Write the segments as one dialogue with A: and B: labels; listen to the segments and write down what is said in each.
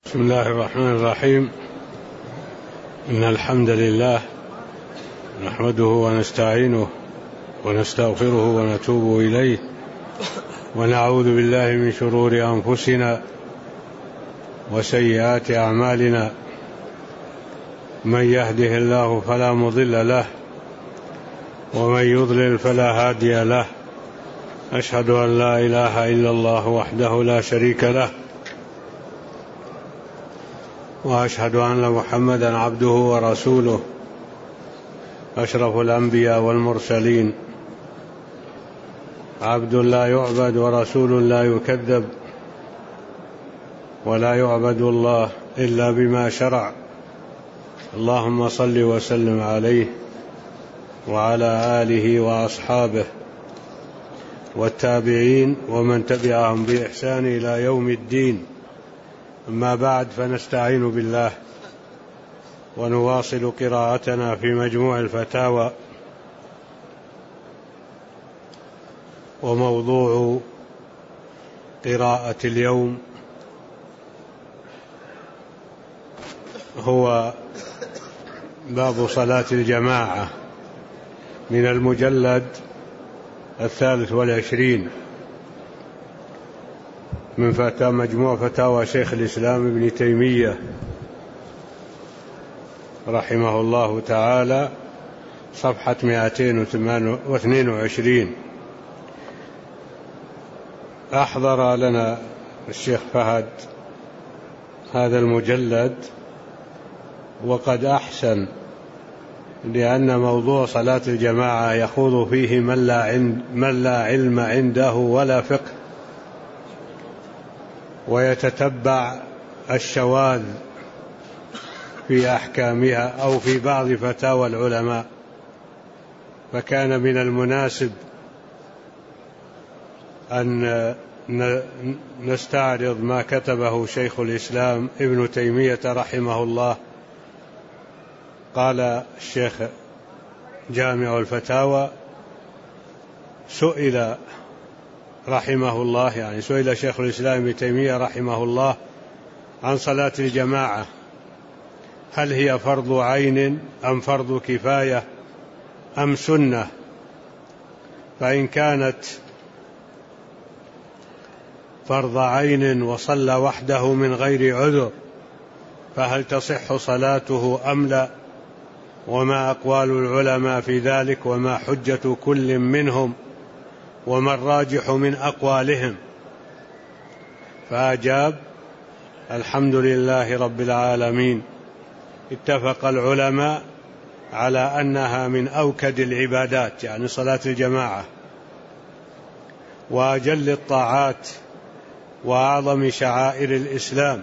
A: بسم الله الرحمن الرحيم. إن الحمد لله نحمده ونستعينه ونستغفره ونتوب إليه، ونعوذ بالله من شرور أنفسنا وسيئات أعمالنا. من يهده الله فلا مضل له، ومن يضلل فلا هادي له. أشهد أن لا إله إلا الله وحده لا شريك له، وأشهد أن محمدا عبده ورسوله، أشرف الأنبياء والمرسلين، عبد لا يعبد ورسول لا يكذب، ولا يعبد الله إلا بما شرع. اللهم صل وسلم عليه وعلى آله وأصحابه والتابعين ومن تبعهم بإحسان إلى يوم الدين. أما بعد، فنستعين بالله ونواصل قراءتنا في مجموع الفتاوى. وموضوع قراءة اليوم هو باب صلاة الجماعة من المجلد 23 من مجموع فتاوى شيخ الإسلام ابن تيمية رحمه الله تعالى، صفحة 222. أحضر لنا الشيخ فهد هذا المجلد وقد أحسن، لأن موضوع صلاة الجماعة يخوض فيه من لا علم عنده ولا فقه، ويتتبع الشواذ في أحكامها أو في بعض فتاوى العلماء. فكان من المناسب أن نستعرض ما كتبه شيخ الإسلام ابن تيمية رحمه الله. قال الشيخ جامع الفتاوى: سئل رحمه الله، يعني سئل شيخ الإسلام ابن تيمية رحمه الله عن صلاة الجماعة، هل هي فرض عين أم فرض كفاية أم سنة؟ فإن كانت فرض عين وصلى وحده من غير عذر فهل تصح صلاته أم لا؟ وما أقوال العلماء في ذلك، وما حجة كل منهم، وما الراجح من أقوالهم؟ فأجاب: الحمد لله رب العالمين، اتفق العلماء على أنها من أوكد العبادات، يعني صلاة الجماعة، وأجل الطاعات، وأعظم شعائر الإسلام.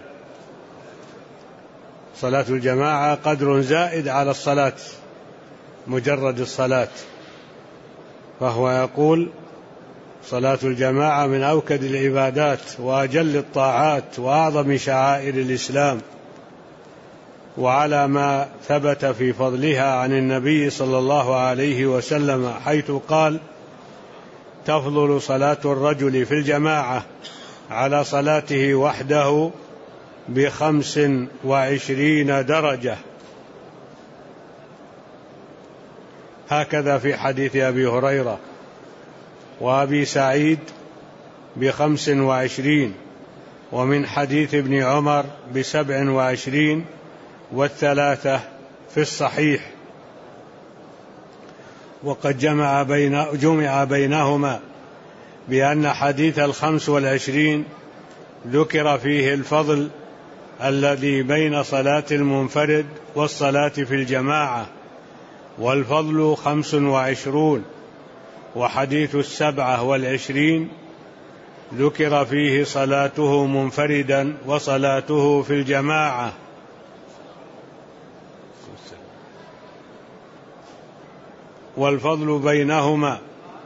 A: صلاة الجماعة قدر زائد على الصلاة، مجرد الصلاة. فهو يقول: صلاة الجماعة من أوكد العبادات وأجل الطاعات وأعظم شعائر الإسلام، وعلى ما ثبت في فضلها عن النبي صلى الله عليه وسلم، حيث قال: تفضل صلاة الرجل في الجماعة على صلاته وحده ب25 درجة. هكذا في حديث أبي هريرة وأبي سعيد ب25، ومن حديث ابن عمر ب27، والثلاثة في الصحيح. وقد جمع بينهما بأن حديث 25 ذكر فيه الفضل الذي بين صلاة المنفرد والصلاة في الجماعة، والفضل 25. وحديث 27 ذكر فيه صلاته منفردا وصلاته في الجماعة. والفضل بينهما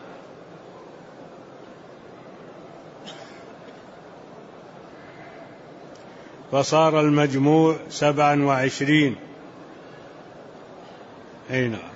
A: فصار المجموع 27. أي نعم،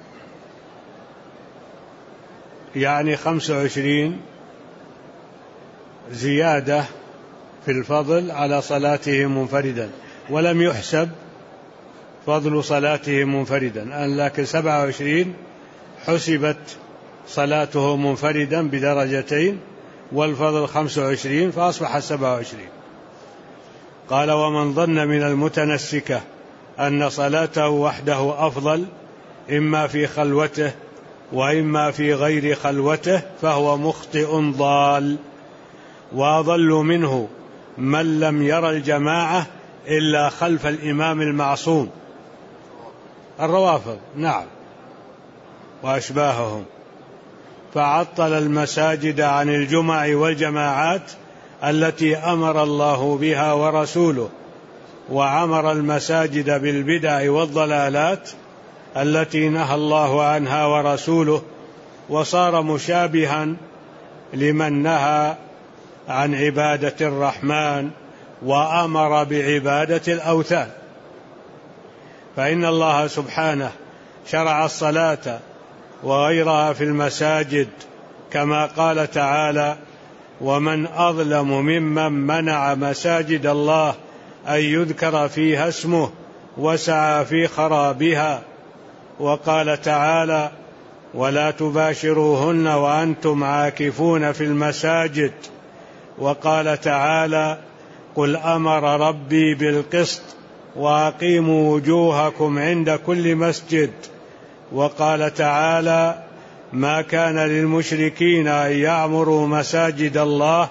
A: يعني 25 زيادة في الفضل على صلاته منفردا، ولم يحسب فضل صلاته منفردا، لكن 27 حسبت صلاته منفردا بدرجتين، والفضل 25 فأصبح 27. قال: ومن ظن من المتنسكة أن صلاته وحده أفضل إما في خلوته وإما في غير خلوته فهو مخطئ ضال، وأضل منه من لم ير الجماعة إلا خلف الإمام المعصوم، الروافض نعم وأشباههم، فعطل المساجد عن الجمع والجماعات التي أمر الله بها ورسوله، وعمر المساجد بالبدع والضلالات التي نهى الله عنها ورسوله، وصار مشابها لمن نهى عن عبادة الرحمن وأمر بعبادة الأوثان. فإن الله سبحانه شرع الصلاة وغيرها في المساجد، كما قال تعالى: ومن أظلم ممن منع مساجد الله أن يذكر فيها اسمه وسعى في خرابها. وقال تعالى: ولا تباشروهن وأنتم عاكفون في المساجد. وقال تعالى: قل أمر ربي بالقسط وأقيموا وجوهكم عند كل مسجد. وقال تعالى: ما كان للمشركين أن يعمروا مساجد الله،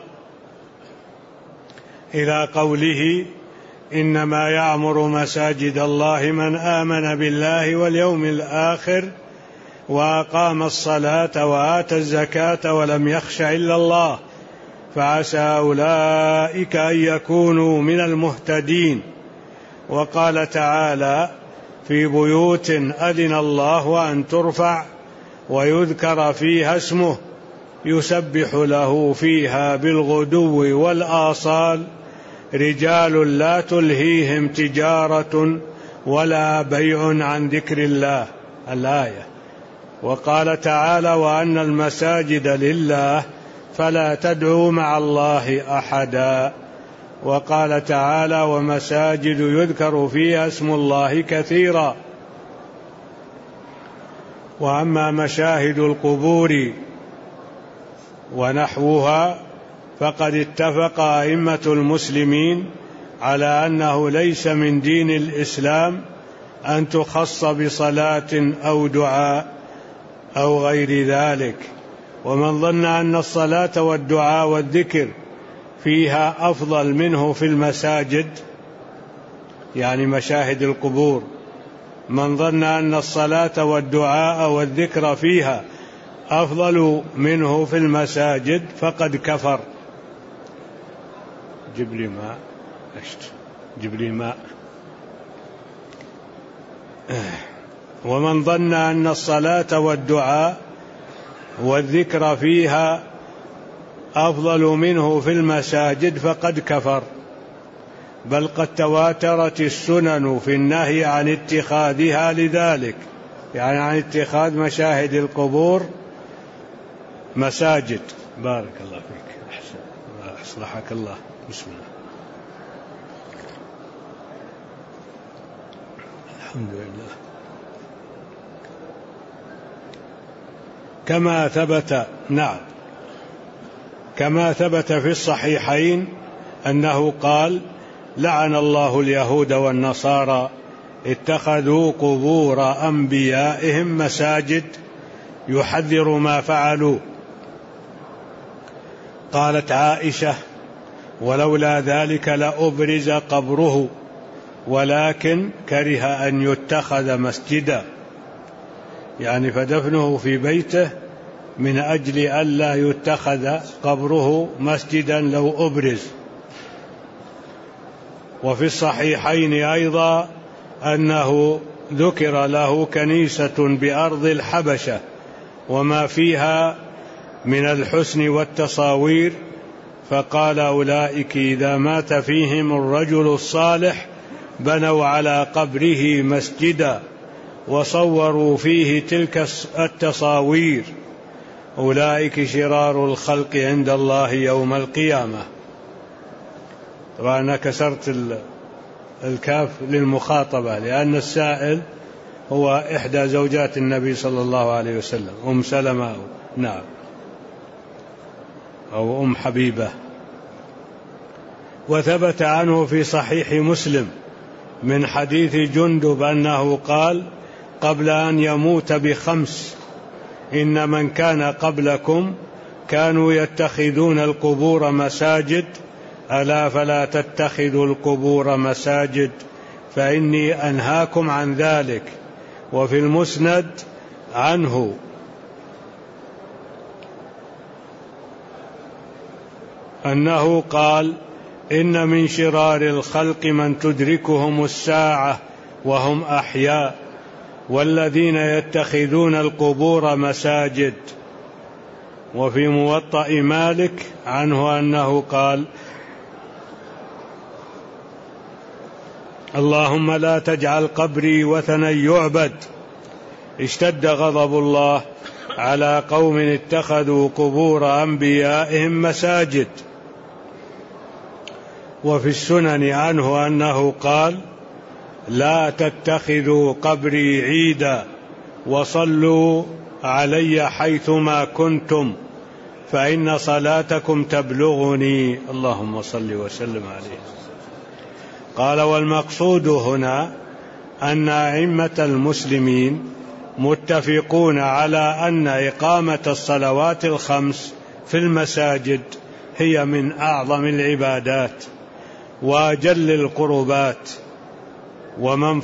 A: إلى قوله: إنما يعمر مساجد الله من آمن بالله واليوم الآخر وأقام الصلاة وآتى الزكاة ولم يخش إلا الله فعسى أولئك أن يكونوا من المهتدين. وقال تعالى: في بيوت أذن الله أن ترفع ويذكر فيها اسمه يسبح له فيها بالغدو والآصال رجال لا تلهيهم تجارة ولا بيع عن ذكر الله، الآية. وقال تعالى: وأن المساجد لله فلا تدعوا مع الله أحدا. وقال تعالى: ومساجد يذكر فيها اسم الله كثيرا. وأما مشاهد القبور ونحوها فقد اتفق أئمة المسلمين على أنه ليس من دين الإسلام أن تخص بصلاة أو دعاء أو غير ذلك. ومن ظن أن الصلاة والدعاء والذكر فيها أفضل منه في المساجد، يعني مشاهد القبور، من ظن أن الصلاة والدعاء والذكر فيها أفضل منه في المساجد فقد كفر. جيب لي ماء. ومن ظن أن الصلاة والدعاء والذكر فيها أفضل منه في المساجد فقد كفر، بل قد تواترت السنن في النهي عن اتخاذها لذلك، يعني عن اتخاذ مشاهد القبور مساجد. بارك الله فيك، أصلحك الله. بسم الله. الحمد لله. كما ثبت في الصحيحين أنه قال: لعن الله اليهود والنصارى اتخذوا قبور أنبيائهم مساجد يحذر ما فعلوا. قالت عائشة: ولولا ذلك لأبرز قبره ولكن كره أن يتخذ مسجدا، يعني فدفنه في بيته من أجل ألا يتخذ قبره مسجدا لو أبرز. وفي الصحيحين أيضا أنه ذكر له كنيسة بأرض الحبشة وما فيها من الحسن والتصاوير، فقال: أولئك إذا مات فيهم الرجل الصالح بنوا على قبره مسجدا وصوروا فيه تلك التصاوير، أولئك شرار الخلق عند الله يوم القيامة. طبعا أنا كسرت الكاف للمخاطبة، لأن السائل هو إحدى زوجات النبي صلى الله عليه وسلم، أم سلمة، نعم، أو أم حبيبة. وثبت عنه في صحيح مسلم من حديث جندب أنه قال قبل أن يموت ب5: إن من كان قبلكم كانوا يتخذون القبور مساجد، ألا فلا تتخذوا القبور مساجد فإني أنهاكم عن ذلك. وفي المسند عنه أنه قال إن من شرار الخلق من تدركهم الساعة وهم أحياء، والذين يتخذون القبور مساجد. وفي موطأ مالك عنه أنه قال اللهم لا تجعل قبري وثنا يعبد، اشتد غضب الله على قوم اتخذوا قبور أنبيائهم مساجد. وفي السنن عنه أنه قال لا تتخذوا قبري عيدا وصلوا علي حيثما كنتم فإن صلاتكم تبلغني، اللهم صل وسلم عليه. قال والمقصود هنا أن أئمة المسلمين متفقون على أن إقامة الصلوات ال5 في المساجد هي من أعظم العبادات وأجل القربات، ومن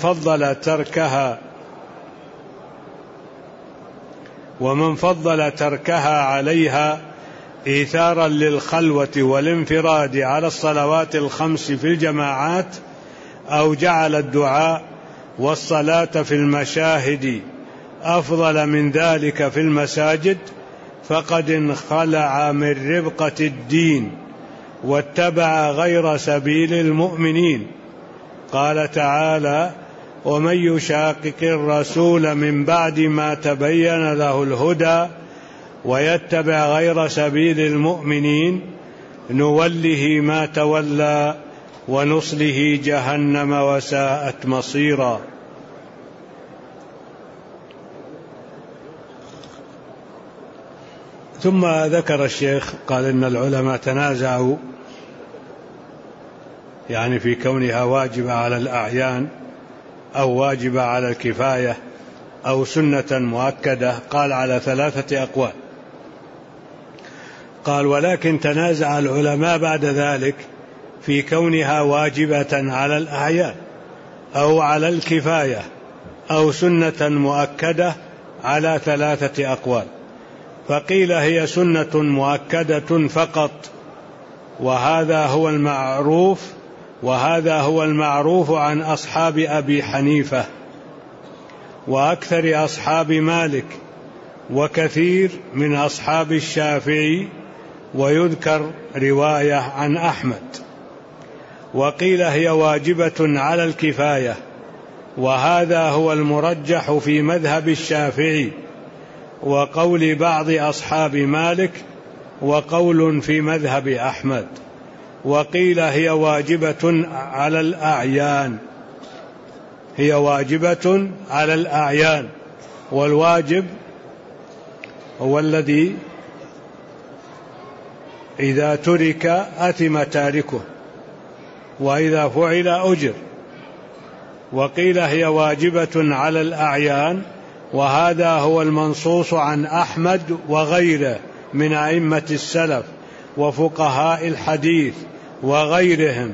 A: فضل تركها عليها إيثارا للخلوة والانفراد على الصلوات ال5 في الجماعات، أو جعل الدعاء والصلاة في المشاهد أفضل من ذلك في المساجد، فقد انخلع من ربقة الدين واتبع غير سبيل المؤمنين. قال تعالى ومن يشاقق الرسول من بعد ما تبين له الهدى ويتبع غير سبيل المؤمنين نوله ما تولى ونصله جهنم وساءت مصيرا. ثم ذكر الشيخ قال إن العلماء تنازعوا يعني في كونها واجبة على الأعيان أو واجبة على الكفاية أو سنة مؤكدة. قال على 3 أقوال. قال ولكن تنازع العلماء بعد ذلك في كونها واجبة على الأعيان أو على الكفاية أو سنة مؤكدة على 3 أقوال. فقيل هي سنة مؤكدة فقط، وهذا هو المعروف عن أصحاب أبي حنيفة وأكثر أصحاب مالك وكثير من أصحاب الشافعي، ويذكر رواية عن أحمد. وقيل هي واجبة على الكفاية، وهذا هو المرجح في مذهب الشافعي وقول بعض أصحاب مالك وقول في مذهب أحمد. وقيل هي واجبة على الأعيان، والواجب هو الذي إذا ترك أثم تاركه وإذا فعل أجر. وقيل هي واجبة على الأعيان، وهذا هو المنصوص عن أحمد وغيره من أئمة السلف وفقهاء الحديث وغيرهم.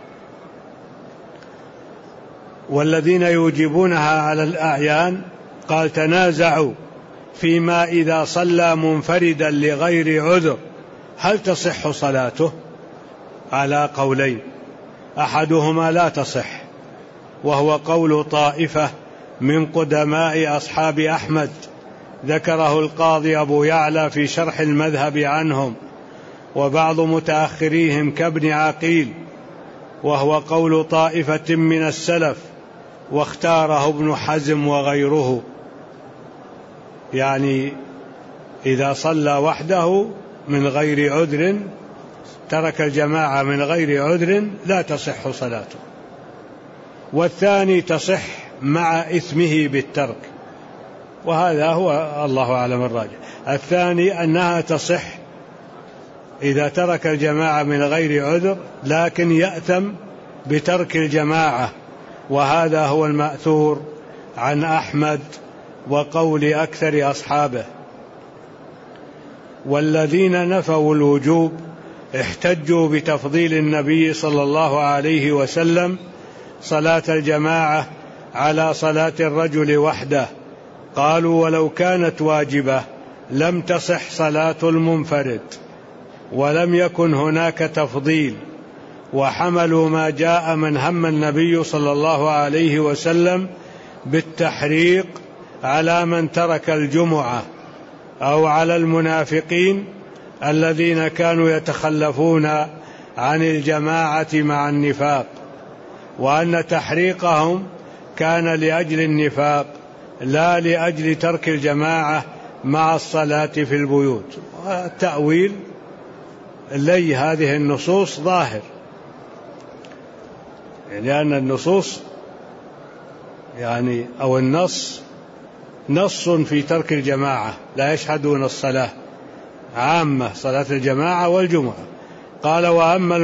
A: والذين يوجبونها على الأعيان قال تنازعوا فيما إذا صلى منفردا لغير عذر هل تصح صلاته؟ على قولين، أحدهما لا تصح وهو قول طائفة من قدماء أصحاب أحمد ذكره القاضي أبو يعلى في شرح المذهب عنهم، وبعض متأخريهم كابن عقيل، وهو قول طائفة من السلف واختاره ابن حزم وغيره، يعني إذا صلى وحده من غير عذر ترك الجماعة من غير عذر لا تصح صلاته. والثاني تصح مع إثمه بالترك، وهذا هو الله أعلم الراجح. الثاني أنها تصح إذا ترك الجماعة من غير عذر، لكن يأثم بترك الجماعة، وهذا هو المأثور عن أحمد وقول أكثر أصحابه. والذين نفوا الوجوب احتجوا بتفضيل النبي صلى الله عليه وسلم صلاة الجماعة على صلاة الرجل وحده، قالوا ولو كانت واجبة لم تصح صلاة المنفرد، ولم يكن هناك تفضيل، وحملوا ما جاء من هم النبي صلى الله عليه وسلم بالتحريق على من ترك الجمعة، أو على المنافقين الذين كانوا يتخلفون عن الجماعة مع النفاق، وأن تحريقهم كان لأجل النفاق لا لأجل ترك الجماعة مع الصلاة في البيوت. التأويل لي هذه النصوص ظاهر، لأن النصوص أو النص نص في ترك الجماعة، لا يشهدون الصلاة عامة، صلاة الجماعة والجمعة. قال وأما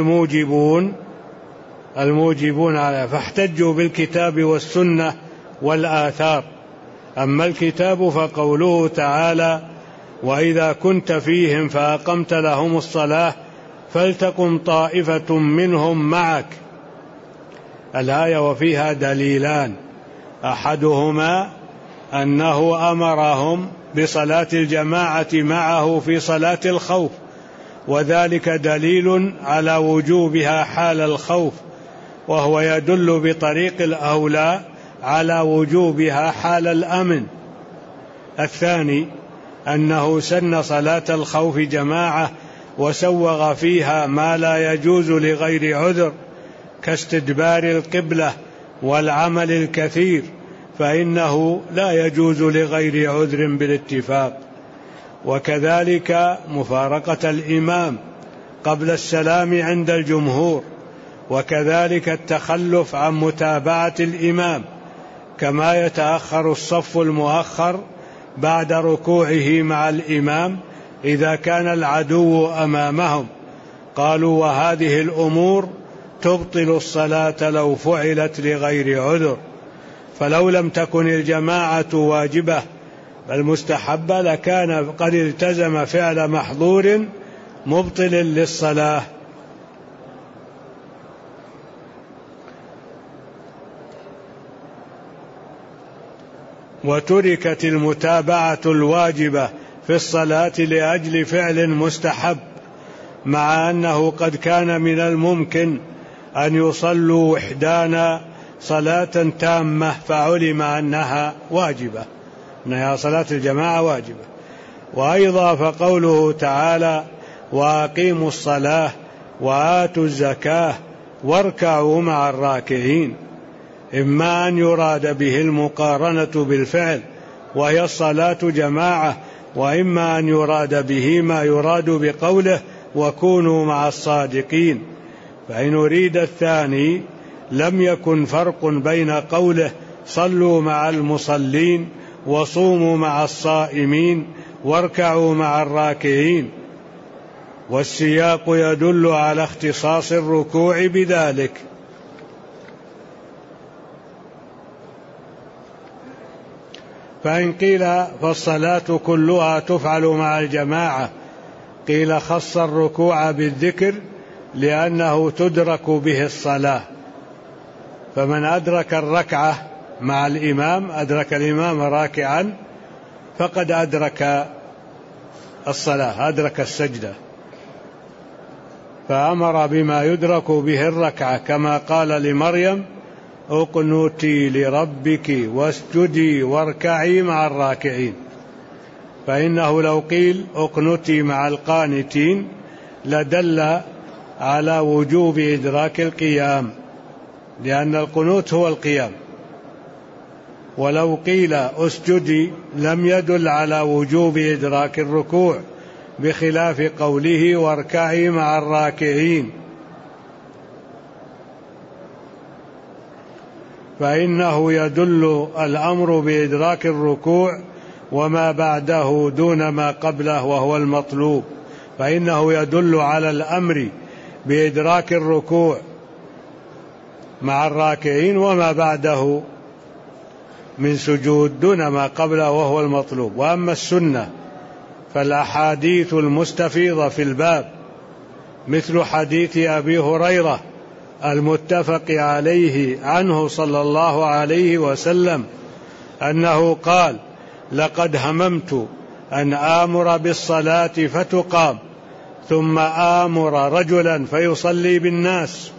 A: الموجبون على فاحتجوا بالكتاب والسنة والآثار. أما الكتاب فقوله تعالى وإذا كنت فيهم فأقمت لهم الصلاة فلتقم طائفة منهم معك، الآية وفيها دليلان، أحدهما أنه أمرهم بصلاة الجماعة معه في صلاة الخوف، وذلك دليل على وجوبها حال الخوف، وهو يدل بطريق الأولى على وجوبها حال الأمن. الثاني أنه سن صلاة الخوف جماعة وسوغ فيها ما لا يجوز لغير عذر كاستدبار القبلة والعمل الكثير، فإنه لا يجوز لغير عذر بالاتفاق، وكذلك مفارقة الإمام قبل السلام عند الجمهور، وكذلك التخلف عن متابعة الإمام، كما يتأخر الصف المؤخر بعد ركوعه مع الإمام إذا كان العدو أمامهم. قالوا وهذه الأمور تبطل الصلاة لو فعلت لغير عذر، فلو لم تكن الجماعة واجبة بل مستحبة لكان قد التزم فعل محظور مبطل للصلاة. وتركت المتابعة الواجبة في الصلاة لأجل فعل مستحب، مع أنه قد كان من الممكن أن يصلوا وحدانا صلاة تامة فعلم أنها واجبة، أنها صلاة الجماعة واجبة. وأيضا فقوله تعالى وأقيموا الصلاة وآتوا الزكاة واركعوا مع الراكعين، إما أن يراد به المقارنة بالفعل وهي الصلاة جماعة، وإما أن يراد به ما يراد بقوله وكونوا مع الصادقين. فإن أريد الثاني لم يكن فرق بين قوله صلوا مع المصلين وصوموا مع الصائمين واركعوا مع الراكعين، والسياق يدل على اختصاص الركوع بذلك. فإن قيل فالصلاة كلها تفعل مع الجماعة، قيل خص الركوع بالذكر لأنه تدرك به الصلاة، فمن أدرك الركعة مع الإمام أدرك الإمام راكعا فقد أدرك الصلاة، أدرك السجدة، فأمر بما يدرك به الركعة، كما قال لمريم اقنتي لربك واسجدي واركعي مع الراكعين. فإنه لو قيل اقنتي مع القانتين لدل على وجوب إدراك القيام، لأن القنوت هو القيام، ولو قيل اسجدي لم يدل على وجوب إدراك الركوع، بخلاف قوله واركعي مع الراكعين. فإنه يدل الأمر بإدراك الركوع وما بعده دون ما قبله وهو المطلوب، فإنه يدل على الأمر بإدراك الركوع مع الراكعين وما بعده من سجود دون ما قبله وهو المطلوب. وأما السنة فالأحاديث المستفيضة في الباب مثل حديث أبي هريرة المتفق عليه عنه صلى الله عليه وسلم أنه قال: لقد هممت أن آمر بالصلاة فتقام ثم آمر رجلا فيصلي بالناس.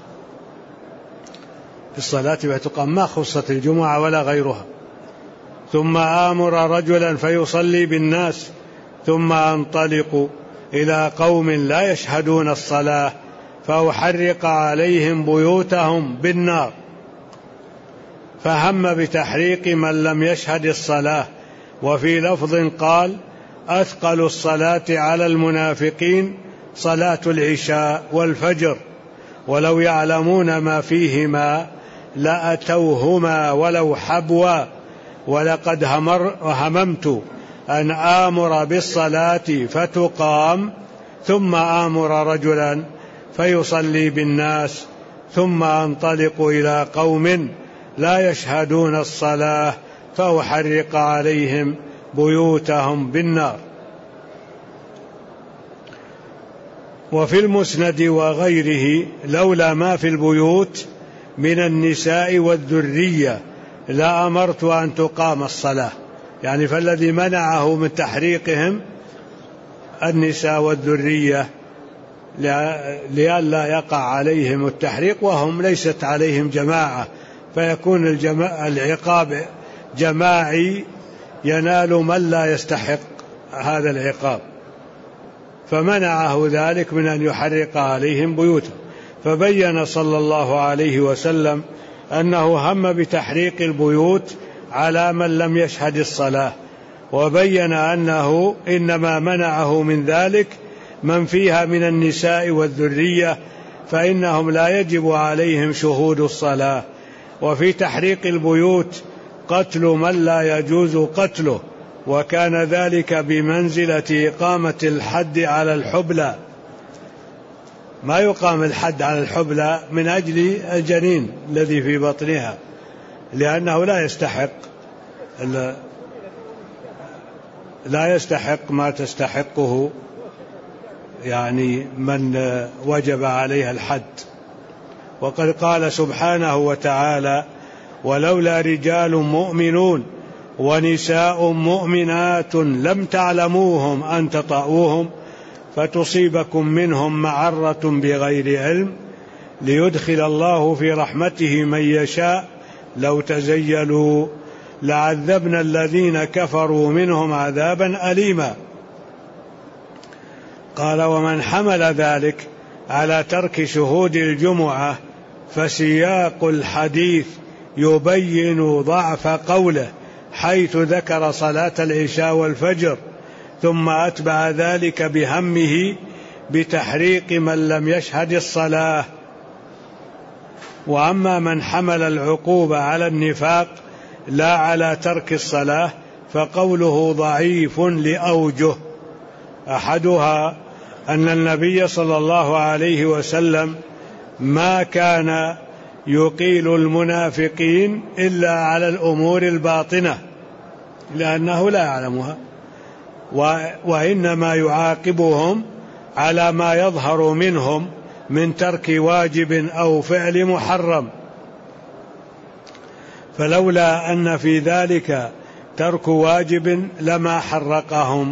A: في الصلاة فتقام ما خصت الجمعة ولا غيرها. ثم آمر رجلا فيصلي بالناس ثم أنطلق إلى قوم لا يشهدون الصلاة فأحرق عليهم بيوتهم بالنار. فهم بتحريق من لم يشهد الصلاة. وفي لفظ قال: أثقل الصلاة على المنافقين صلاة العشاء والفجر ولو يعلمون ما فيهما لأتوهما ولو حبوا ولقد هممت أن آمر بالصلاة فتقام ثم آمر رجلا فيصلي بالناس ثم أنطلق إلى قوم لا يشهدون الصلاة فأحرق عليهم بيوتهم بالنار. وفي المسند وغيره: لولا ما في البيوت من النساء والذرية لأمرت أن تقام الصلاة. يعني فالذي منعه من تحريقهم النساء والذرية لئلا يقع عليهم التحريق وهم ليست عليهم جماعة، فيكون العقاب جماعي ينال من لا يستحق هذا العقاب، فمنعه ذلك من أن يحرق عليهم بيوتهم. فبين صلى الله عليه وسلم أنه هم بتحريق البيوت على من لم يشهد الصلاة، وبين أنه إنما منعه من ذلك من فيها من النساء والذرية، فإنهم لا يجب عليهم شهود الصلاة. وفي تحريق البيوت قتل من لا يجوز قتله، وكان ذلك بمنزلة إقامة الحد على الحبلى. ما يقام الحد على الحبلى من أجل الجنين الذي في بطنها، لأنه لا يستحق ما تستحقه يعني من وجب عليها الحد. وقد قال سبحانه وتعالى: ولولا رجال مؤمنون ونساء مؤمنات لم تعلموهم أن تطؤوهم فتصيبكم منهم معرة بغير علم ليدخل الله في رحمته من يشاء لو تزيلوا لعذبنا الذين كفروا منهم عذابا أليما. قال: ومن حمل ذلك على ترك شهود الجمعة فسياق الحديث يبين ضعف قوله، حيث ذكر صلاة العشاء والفجر ثم أتبع ذلك بهمه بتحريق من لم يشهد الصلاة. وأما من حمل العقوبة على النفاق لا على ترك الصلاة فقوله ضعيف لأوجه: أحدها أن النبي صلى الله عليه وسلم ما كان يقيل المنافقين إلا على الأمور الباطنة لأنه لا يعلمها، وإنما يعاقبهم على ما يظهر منهم من ترك واجب أو فعل محرم، فلولا أن في ذلك ترك واجب لما حرقهم.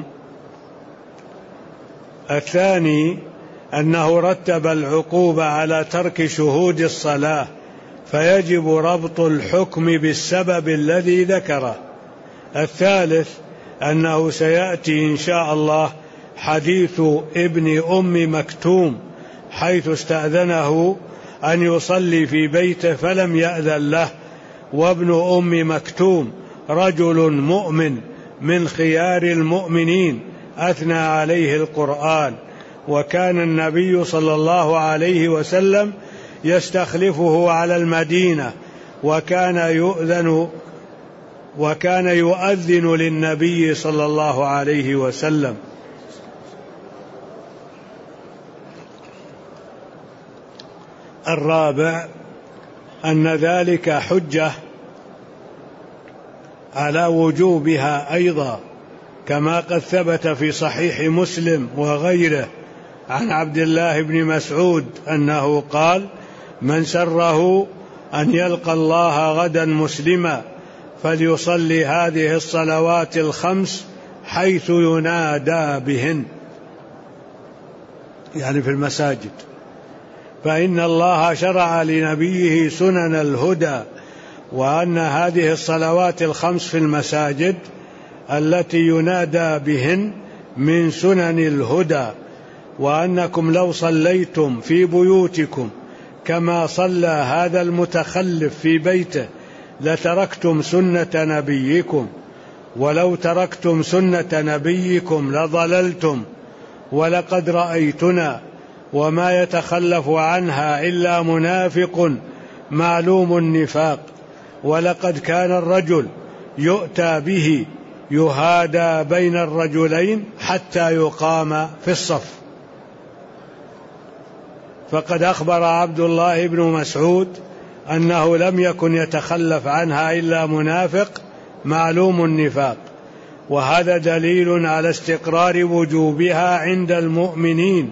A: الثاني أنه رتب العقوبة على ترك شهود الصلاة، فيجب ربط الحكم بالسبب الذي ذكره. الثالث أنه سيأتي إن شاء الله حديث ابن أم مكتوم حيث استأذنه أن يصلي في بيته فلم يأذن له، وابن أم مكتوم رجل مؤمن من خيار المؤمنين أثنى عليه القرآن، وكان النبي صلى الله عليه وسلم يستخلفه على المدينة وكان يؤذن للنبي صلى الله عليه وسلم. الرابع أن ذلك حجة على وجوبها أيضا، كما قد ثبت في صحيح مسلم وغيره عن عبد الله بن مسعود أنه قال: من سره أن يلقى الله غدا مسلما فليصلي هذه الصلوات الخمس حيث ينادى بهن، يعني في المساجد، فإن الله شرع لنبيه سنن الهدى، وأن هذه الصلوات الخمس في المساجد التي ينادى بهن من سنن الهدى، وأنكم لو صليتم في بيوتكم كما صلى هذا المتخلف في بيته لتركتم سنة نبيكم، ولو تركتم سنة نبيكم لضللتم، ولقد رأيتنا وما يتخلف عنها إلا منافق معلوم النفاق، ولقد كان الرجل يؤتى به يهادى بين الرجلين حتى يقام في الصف. فقد أخبر عبد الله بن مسعود أنه لم يكن يتخلف عنها إلا منافق معلوم النفاق، وهذا دليل على استقرار وجوبها عند المؤمنين،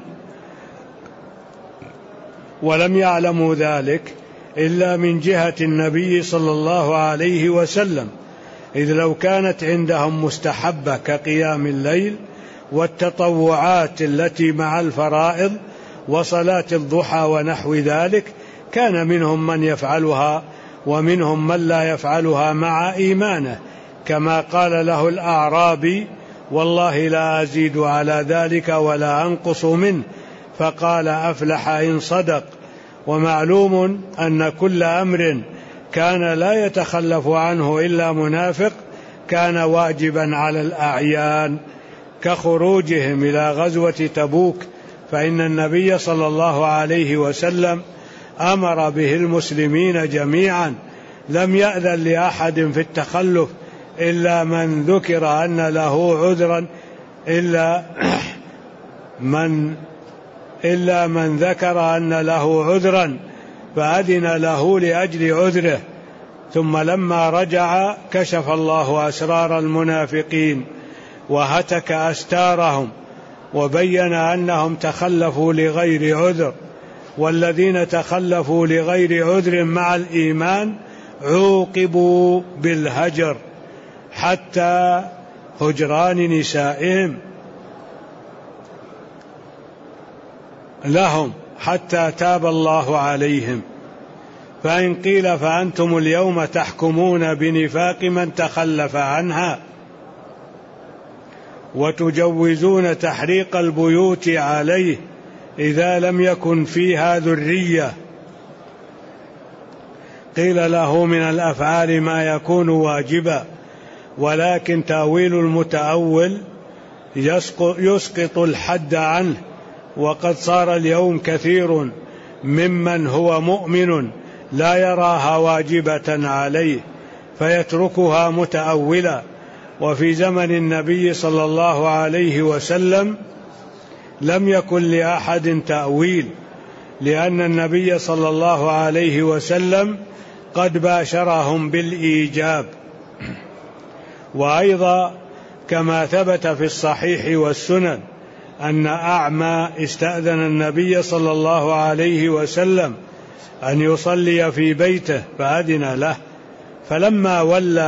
A: ولم يعلموا ذلك إلا من جهة النبي صلى الله عليه وسلم، إذ لو كانت عندهم مستحبة كقيام الليل والتطوعات التي مع الفرائض وصلاة الضحى ونحو ذلك كان منهم من يفعلها ومنهم من لا يفعلها مع إيمانه، كما قال له الأعرابي: والله لا أزيد على ذلك ولا أنقص منه، فقال: أفلح إن صدق. ومعلوم أن كل أمر كان لا يتخلف عنه إلا منافق كان واجبا على الأعيان، كخروجهم إلى غزوة تبوك، فإن النبي صلى الله عليه وسلم أمر به المسلمين جميعا، لم يأذن لأحد في التخلف إلا من ذكر أن له عذرا إلا من ذكر أن له عذرا فأذن له لأجل عذره، ثم لما رجع كشف الله أسرار المنافقين وهتك أستارهم وبين أنهم تخلفوا لغير عذر، والذين تخلفوا لغير عذر مع الإيمان عوقبوا بالهجر حتى هجران نسائهم لهم حتى تاب الله عليهم. فإن قيل: فأنتم اليوم تحكمون بنفاق من تخلف عنها وتجوزون تحريق البيوت عليه إذا لم يكن فيها ذرية، قيل له: من الأفعال ما يكون واجبا، ولكن تأويل المتأول يسقط الحد عنه، وقد صار اليوم كثير ممن هو مؤمن لا يراها واجبة عليه فيتركها متأولا. وفي زمن النبي صلى الله عليه وسلم لم يكن لأحد تأويل، لأن النبي صلى الله عليه وسلم قد باشرهم بالإيجاب. وأيضا كما ثبت في الصحيح والسنن أن أعمى استأذن النبي صلى الله عليه وسلم أن يصلي في بيته فأذن له، فلما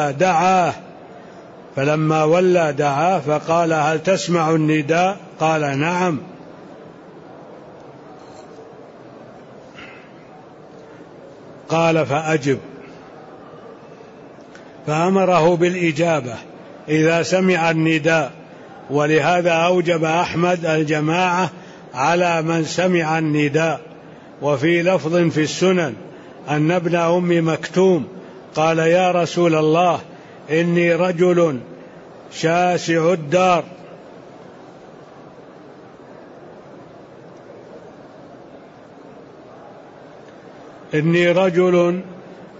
A: ولى دعاه فقال: هل تسمع النداء؟ قال: نعم. قال: فأجب. فأمره بالإجابة إذا سمع النداء، ولهذا أوجب أحمد الجماعة على من سمع النداء. وفي لفظ في السنن أن ابن أم مكتوم قال: يا رسول الله، إني رجل شاسع الدار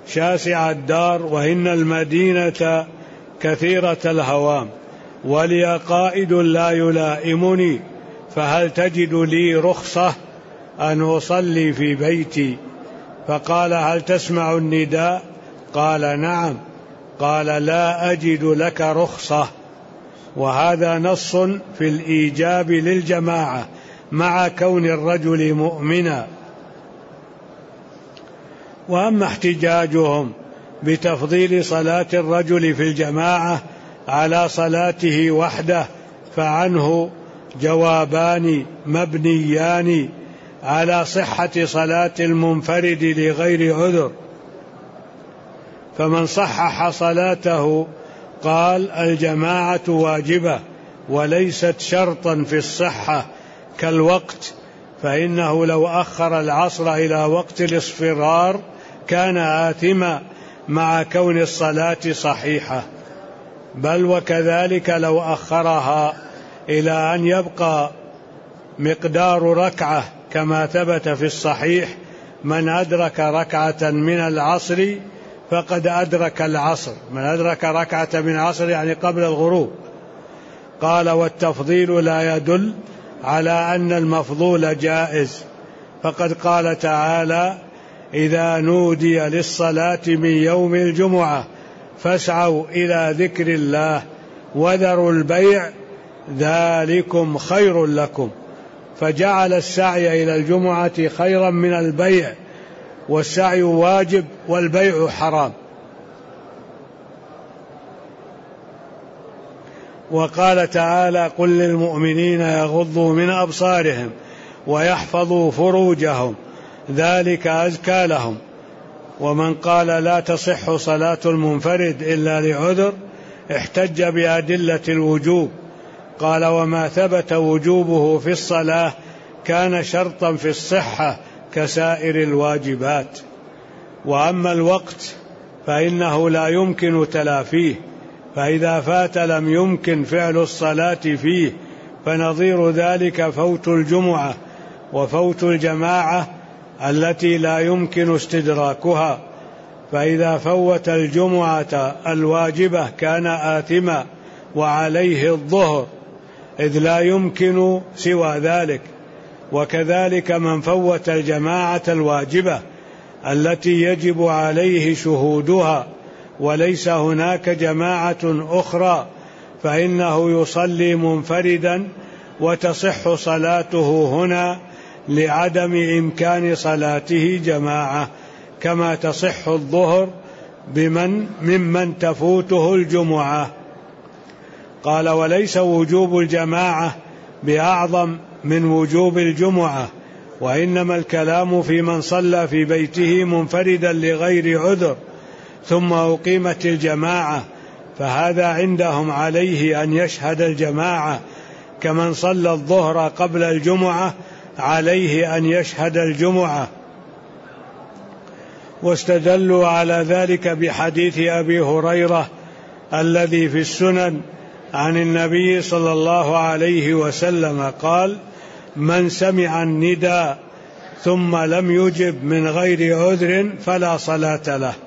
A: شاسع الدار وإن المدينة كثيرة الهوام ولي قائد لا يلائمني، فهل تجد لي رخصة أن أصلي في بيتي؟ فقال: هل تسمع النداء؟ قال: نعم. قال: لا أجد لك رخصة. وهذا نص في الإيجاب للجماعة مع كون الرجل مؤمنا. وأما احتجاجهم بتفضيل صلاة الرجل في الجماعة على صلاته وحده فعنه جوابان مبنيان على صحة صلاة المنفرد لغير عذر. فمن صحح صلاته قال: الجماعة واجبة وليست شرطا في الصحة كالوقت، فإنه لو أخر العصر إلى وقت الاصفرار كان آثما مع كون الصلاة صحيحة، بل وكذلك لو أخرها إلى أن يبقى مقدار ركعة، كما ثبت في الصحيح: من أدرك ركعة من العصر فقد أدرك العصر، من أدرك ركعة من العصر يعني قبل الغروب. قال: والتفضيل لا يدل على أن المفضول جائز، فقد قال تعالى: إذا نودي للصلاة من يوم الجمعة فاسعوا إلى ذكر الله وذروا البيع ذلكم خير لكم، فجعل السعي إلى الجمعة خيرا من البيع، والسعي واجب والبيع حرام. وقال تعالى: قل للمؤمنين يغضوا من أبصارهم ويحفظوا فروجهم ذلك أزكى لهم. ومن قال لا تصح صلاة المنفرد إلا لعذر احتج بأدلة الوجوب. قال: وما ثبت وجوبه في الصلاة كان شرطا في الصحة كسائر الواجبات. وأما الوقت فإنه لا يمكن تلافيه، فإذا فات لم يمكن فعل الصلاة فيه، فنظير ذلك فوت الجمعة وفوت الجماعة التي لا يمكن استدراكها. فإذا فوت الجمعة الواجبة كان آثما وعليه الظهر، إذ لا يمكن سوى ذلك. وكذلك من فوت الجماعة الواجبة التي يجب عليه شهودها وليس هناك جماعة أخرى فإنه يصلي منفردا وتصح صلاته هنا لعدم إمكان صلاته جماعة، كما تصح الظهر ممن تفوته الجمعة. قال: وليس وجوب الجماعة بأعظم من وجوب الجمعة، وإنما الكلام في من صلى في بيته منفردا لغير عذر ثم أقيمت الجماعة، فهذا عندهم عليه أن يشهد الجماعة، كمن صلى الظهر قبل الجمعة عليه أن يشهد الجمعة. واستدلوا على ذلك بحديث أبي هريرة الذي في السنن عن النبي صلى الله عليه وسلم قال: من سمع النداء ثم لم يجب من غير عذر فلا صلاة له.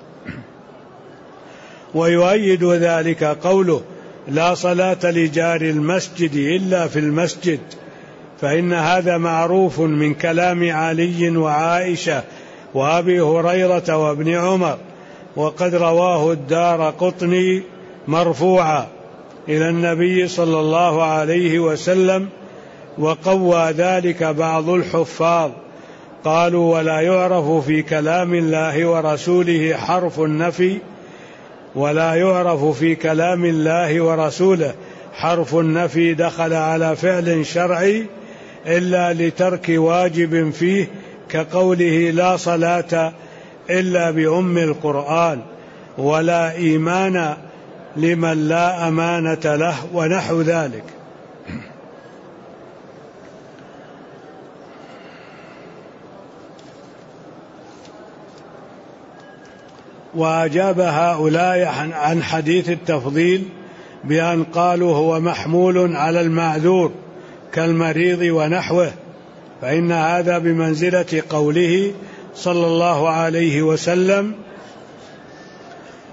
A: ويؤيد ذلك قوله: لا صلاة لجار المسجد إلا في المسجد، فإن هذا معروف من كلام علي وعائشة وأبي هريرة وابن عمر، وقد رواه الدارقطني مرفوعا إلى النبي صلى الله عليه وسلم. وقوى ذلك بعض الحفاظ، قالوا: ولا يعرف في كلام الله ورسوله حرف النفي، ولا يعرف في كلام الله ورسوله حرف النفي دخل على فعل شرعي إلا لترك واجب فيه، كقوله: لا صلاة إلا بأم القرآن، ولا إيمان لمن لا أمانة له، ونحو ذلك. وأجاب هؤلاء عن حديث التفضيل بأن قالوا: هو محمول على المعذور كالمريض ونحوه، فإن هذا بمنزلة قوله صلى الله عليه وسلم: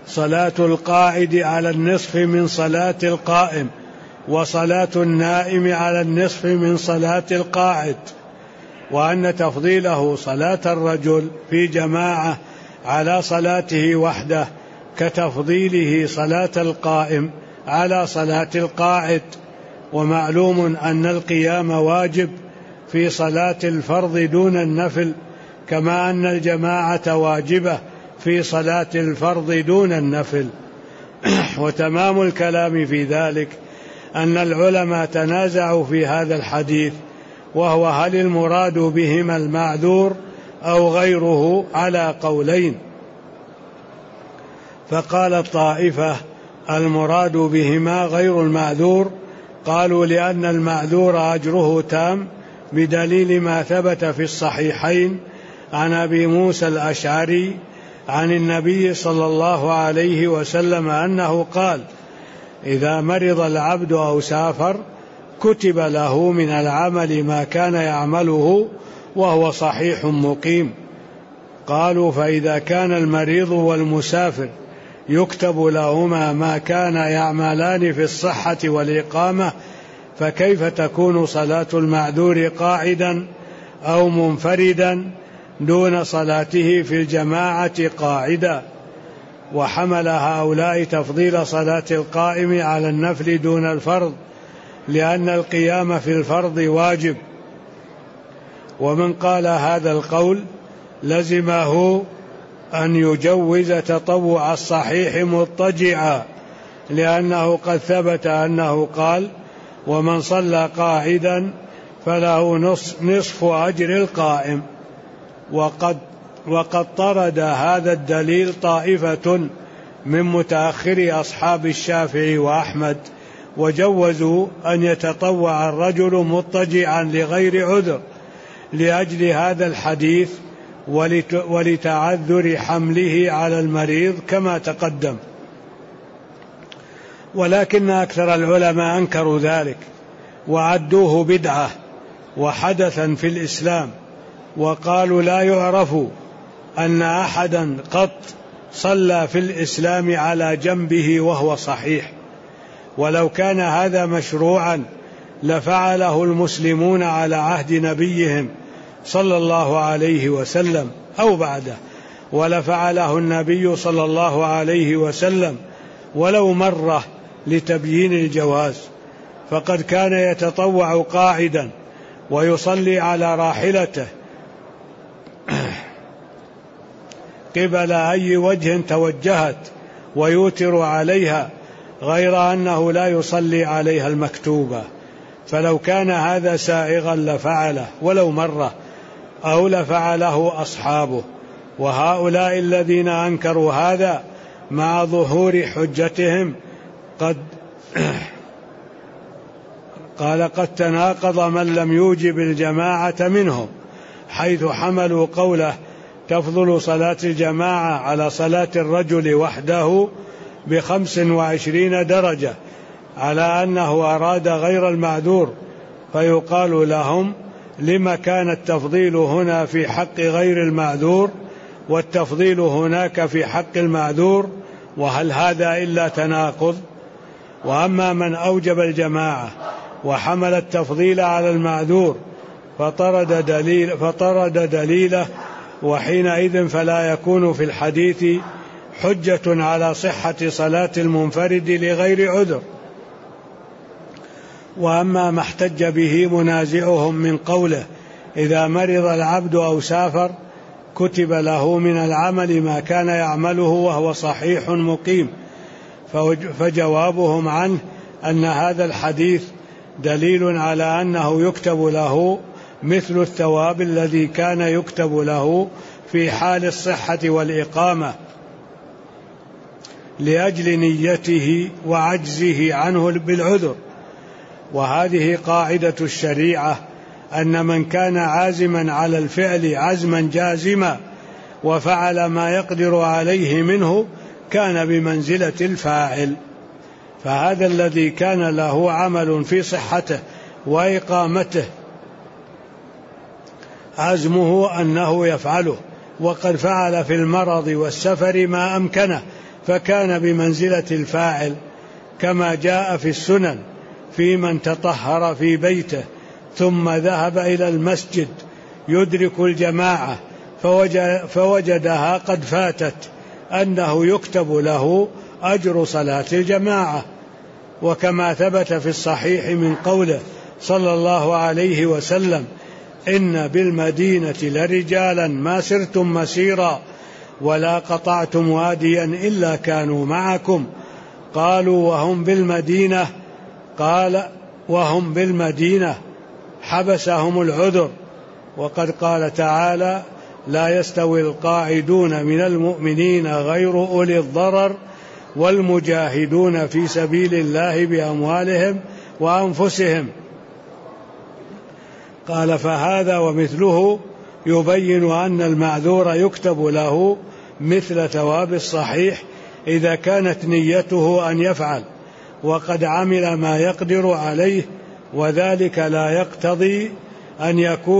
B: صلاة القاعد على النصف من صلاة القائم، وصلاة النائم على النصف من صلاة القاعد، وأن تفضيله صلاة الرجل في جماعة على صلاته وحده كتفضيله صلاة القائم على صلاة القاعد. ومعلوم أن القيام واجب في صلاة الفرض دون النفل، كما أن الجماعة واجبة في صلاة الفرض دون النفل. وتمام الكلام في ذلك أن العلماء تنازعوا في هذا الحديث، وهو هل المراد بهما المعذور أو غيره، على قولين. فقال الطائفة المراد بهما غير المعذور، قالوا لأن المعذور أجره تام بدليل ما ثبت في الصحيحين عن أبي موسى الأشعري عن النبي صلى الله عليه وسلم أنه قال: إذا مرض العبد أو سافر كتب له من العمل ما كان يعمله وهو صحيح مقيم. قالوا: فإذا كان المريض والمسافر يكتب لهما ما كان يعملان في الصحة والإقامة، فكيف تكون صلاة المعذور قاعدا أو منفردا دون صلاته في الجماعة قاعدا؟ وحمل هؤلاء تفضيل صلاة القائم على النفل دون الفرض، لأن القيام في الفرض واجب. ومن قال هذا القول لزمه أن يجوز تطوع الصحيح مضطجعا، لأنه قد ثبت أنه قال: ومن صلى قاعدا فله نصف أجر القائم. وقد طرد هذا الدليل طائفة من متأخري أصحاب الشافعي وأحمد، وجوزوا أن يتطوع الرجل مضطجعا لغير عذر لأجل هذا الحديث ولتعذر حمله على المريض كما تقدم. ولكن أكثر العلماء أنكروا ذلك وعدوه بدعة وحدثا في الإسلام، وقالوا: لا يعرف أن أحدا قط صلى في الإسلام على جنبه وهو صحيح، ولو كان هذا مشروعا لفعله المسلمون على عهد نبيهم صلى الله عليه وسلم أو بعده، ولفعله النبي صلى الله عليه وسلم ولو مرة لتبيين الجواز، فقد كان يتطوع قاعدا ويصلي على راحلته قبل أي وجه توجهت ويوتر عليها، غير أنه لا يصلي عليها المكتوبة. فلو كان هذا سائغا لفعله ولو مرة، أو لفعله أصحابه. وهؤلاء الذين أنكروا هذا مع ظهور حجتهم قد تناقض من لم يوجب الجماعة منهم، حيث حملوا قوله تفضل صلاة الجماعة على صلاة الرجل وحده ب25 درجة على أنه أراد غير المعذور، فيقال لهم: لما كان التفضيل هنا في حق غير المعذور والتفضيل هناك في حق المعذور؟ وهل هذا إلا تناقض؟ وأما من أوجب وحمل التفضيل على المعذور فطرد دليله، وحينئذ فلا يكون في الحديث حجة على صحة صلاة المنفرد لغير عذر. وأما ما احتج به منازعهم من قوله إذا مرض العبد أو سافر كتب له من العمل ما كان يعمله وهو صحيح مقيم، فجوابهم عنه أن هذا الحديث دليل على أنه يكتب له مثل الثواب الذي كان يكتب له في حال الصحة والإقامة لأجل نيته وعجزه عنه بالعذر. وهذه قاعدة الشريعة، أن من كان عازما على الفعل عزما جازما وفعل ما يقدر عليه منه كان بمنزلة الفاعل. فهذا الذي كان له عمل في صحته وإقامته عزمه أنه يفعله، وقد فعل في المرض والسفر ما أمكنه، فكان بمنزلة الفاعل، كما جاء في السنن في من تطهر في بيته ثم ذهب إلى المسجد يدرك الجماعة فوجدها قد فاتت أنه يكتب له أجر صلاة الجماعة. وكما ثبت في الصحيح من قوله صلى الله عليه وسلم: إن بالمدينة لرجالا ما سرتم مسيرا ولا قطعتم واديا إلا كانوا معكم. قالوا وهم بالمدينة حبسهم العذر. وقد قال تعالى: لا يستوي القاعدون من المؤمنين غير أولي الضرر والمجاهدون في سبيل الله بأموالهم وأنفسهم. قال: فهذا ومثله يبين أن المعذور يكتب له مثل ثواب الصحيح إذا كانت نيته أن يفعل وقد عمل ما يقدر عليه، وذلك لا يقتضي أن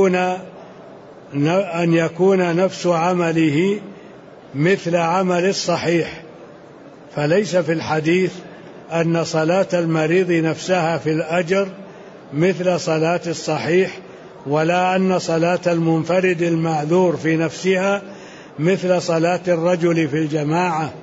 B: يكون نفس عمله مثل عمل الصحيح. فليس في الحديث أن صلاة المريض نفسها في الأجر مثل صلاة الصحيح، ولا أن صلاة المنفرد المعذور في نفسها مثل صلاة الرجل في الجماعة.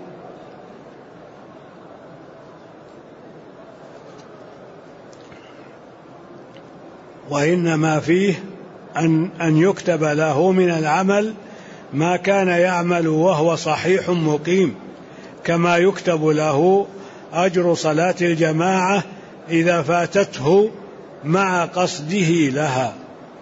B: وإنما فيه أن يكتب له من العمل ما كان يعمل وهو صحيح مقيم، كما يكتب له أجر صلاة الجماعة إذا فاتته مع قصده لها.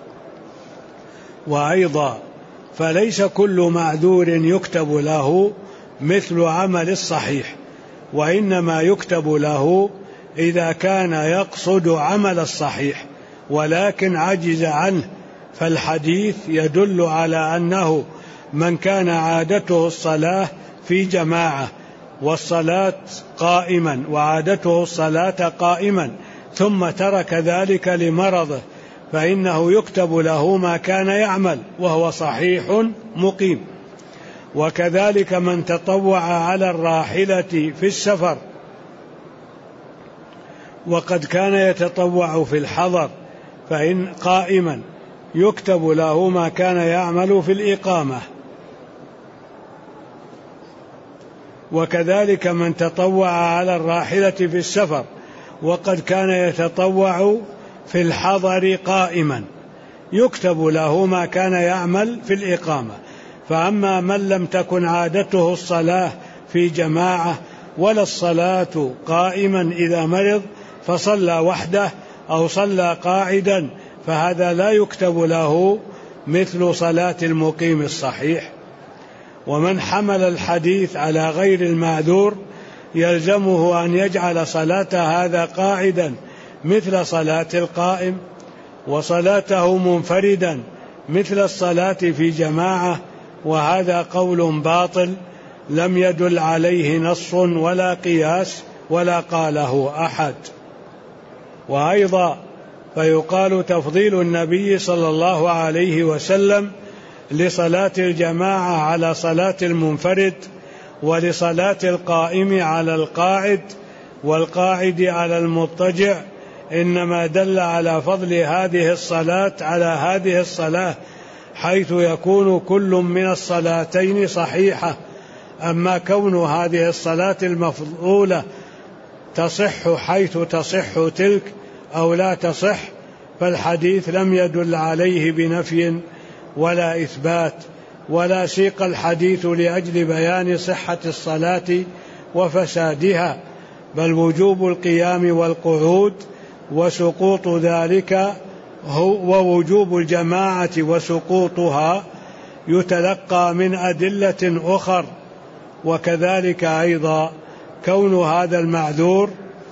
B: وأيضا فليس كل معذور يكتب له مثل عمل الصحيح، وإنما يكتب له إذا كان يقصد عمل الصحيح ولكن عجز عنه. فالحديث يدل على أنه من كان عادته الصلاة في جماعة والصلاة قائما وعادته الصلاة قائما ثم ترك ذلك لمرضه فإنه يكتب له ما كان يعمل وهو صحيح مقيم. وكذلك من تطوع على الراحلة في السفر وقد كان يتطوع في الحضر فإن قائما يكتب له ما كان يعمل في الإقامة. وكذلك من تطوع على الراحلة في السفر وقد كان يتطوع في الحضر قائما يكتب له ما كان يعمل في الإقامة. فأما من لم تكن عادته الصلاة في جماعة ولا الصلاة قائما إذا مرض فصلى وحده أو صلى قاعدا فهذا لا يكتب له مثل صلاة المقيم الصحيح. ومن حمل الحديث على غير المعذور يلزمه أن يجعل صلاة هذا قاعدا مثل صلاة القائم، وصلاته منفردا مثل الصلاة في جماعة، وهذا قول باطل لم يدل عليه نص ولا قياس ولا قاله أحد. وأيضا فيقال تفضيل النبي صلى الله عليه وسلم لصلاة الجماعة على صلاة المنفرد ولصلاة القائم على القاعد والقاعد على المضطجع إنما دل على فضل هذه الصلاة على هذه الصلاة حيث يكون كل من الصلاتين صحيحة. أما كون هذه الصلاة المفضولة تصح حيث تصح تلك أو لا تصح فالحديث لم يدل عليه بنفي ولا إثبات، ولا سيق الحديث لأجل بيان صحة الصلاة وفسادها، بل وجوب القيام والقعود وسقوط ذلك ووجوب الجماعة وسقوطها يتلقى من أدلة أخر. وكذلك أيضا كون هذا المعذور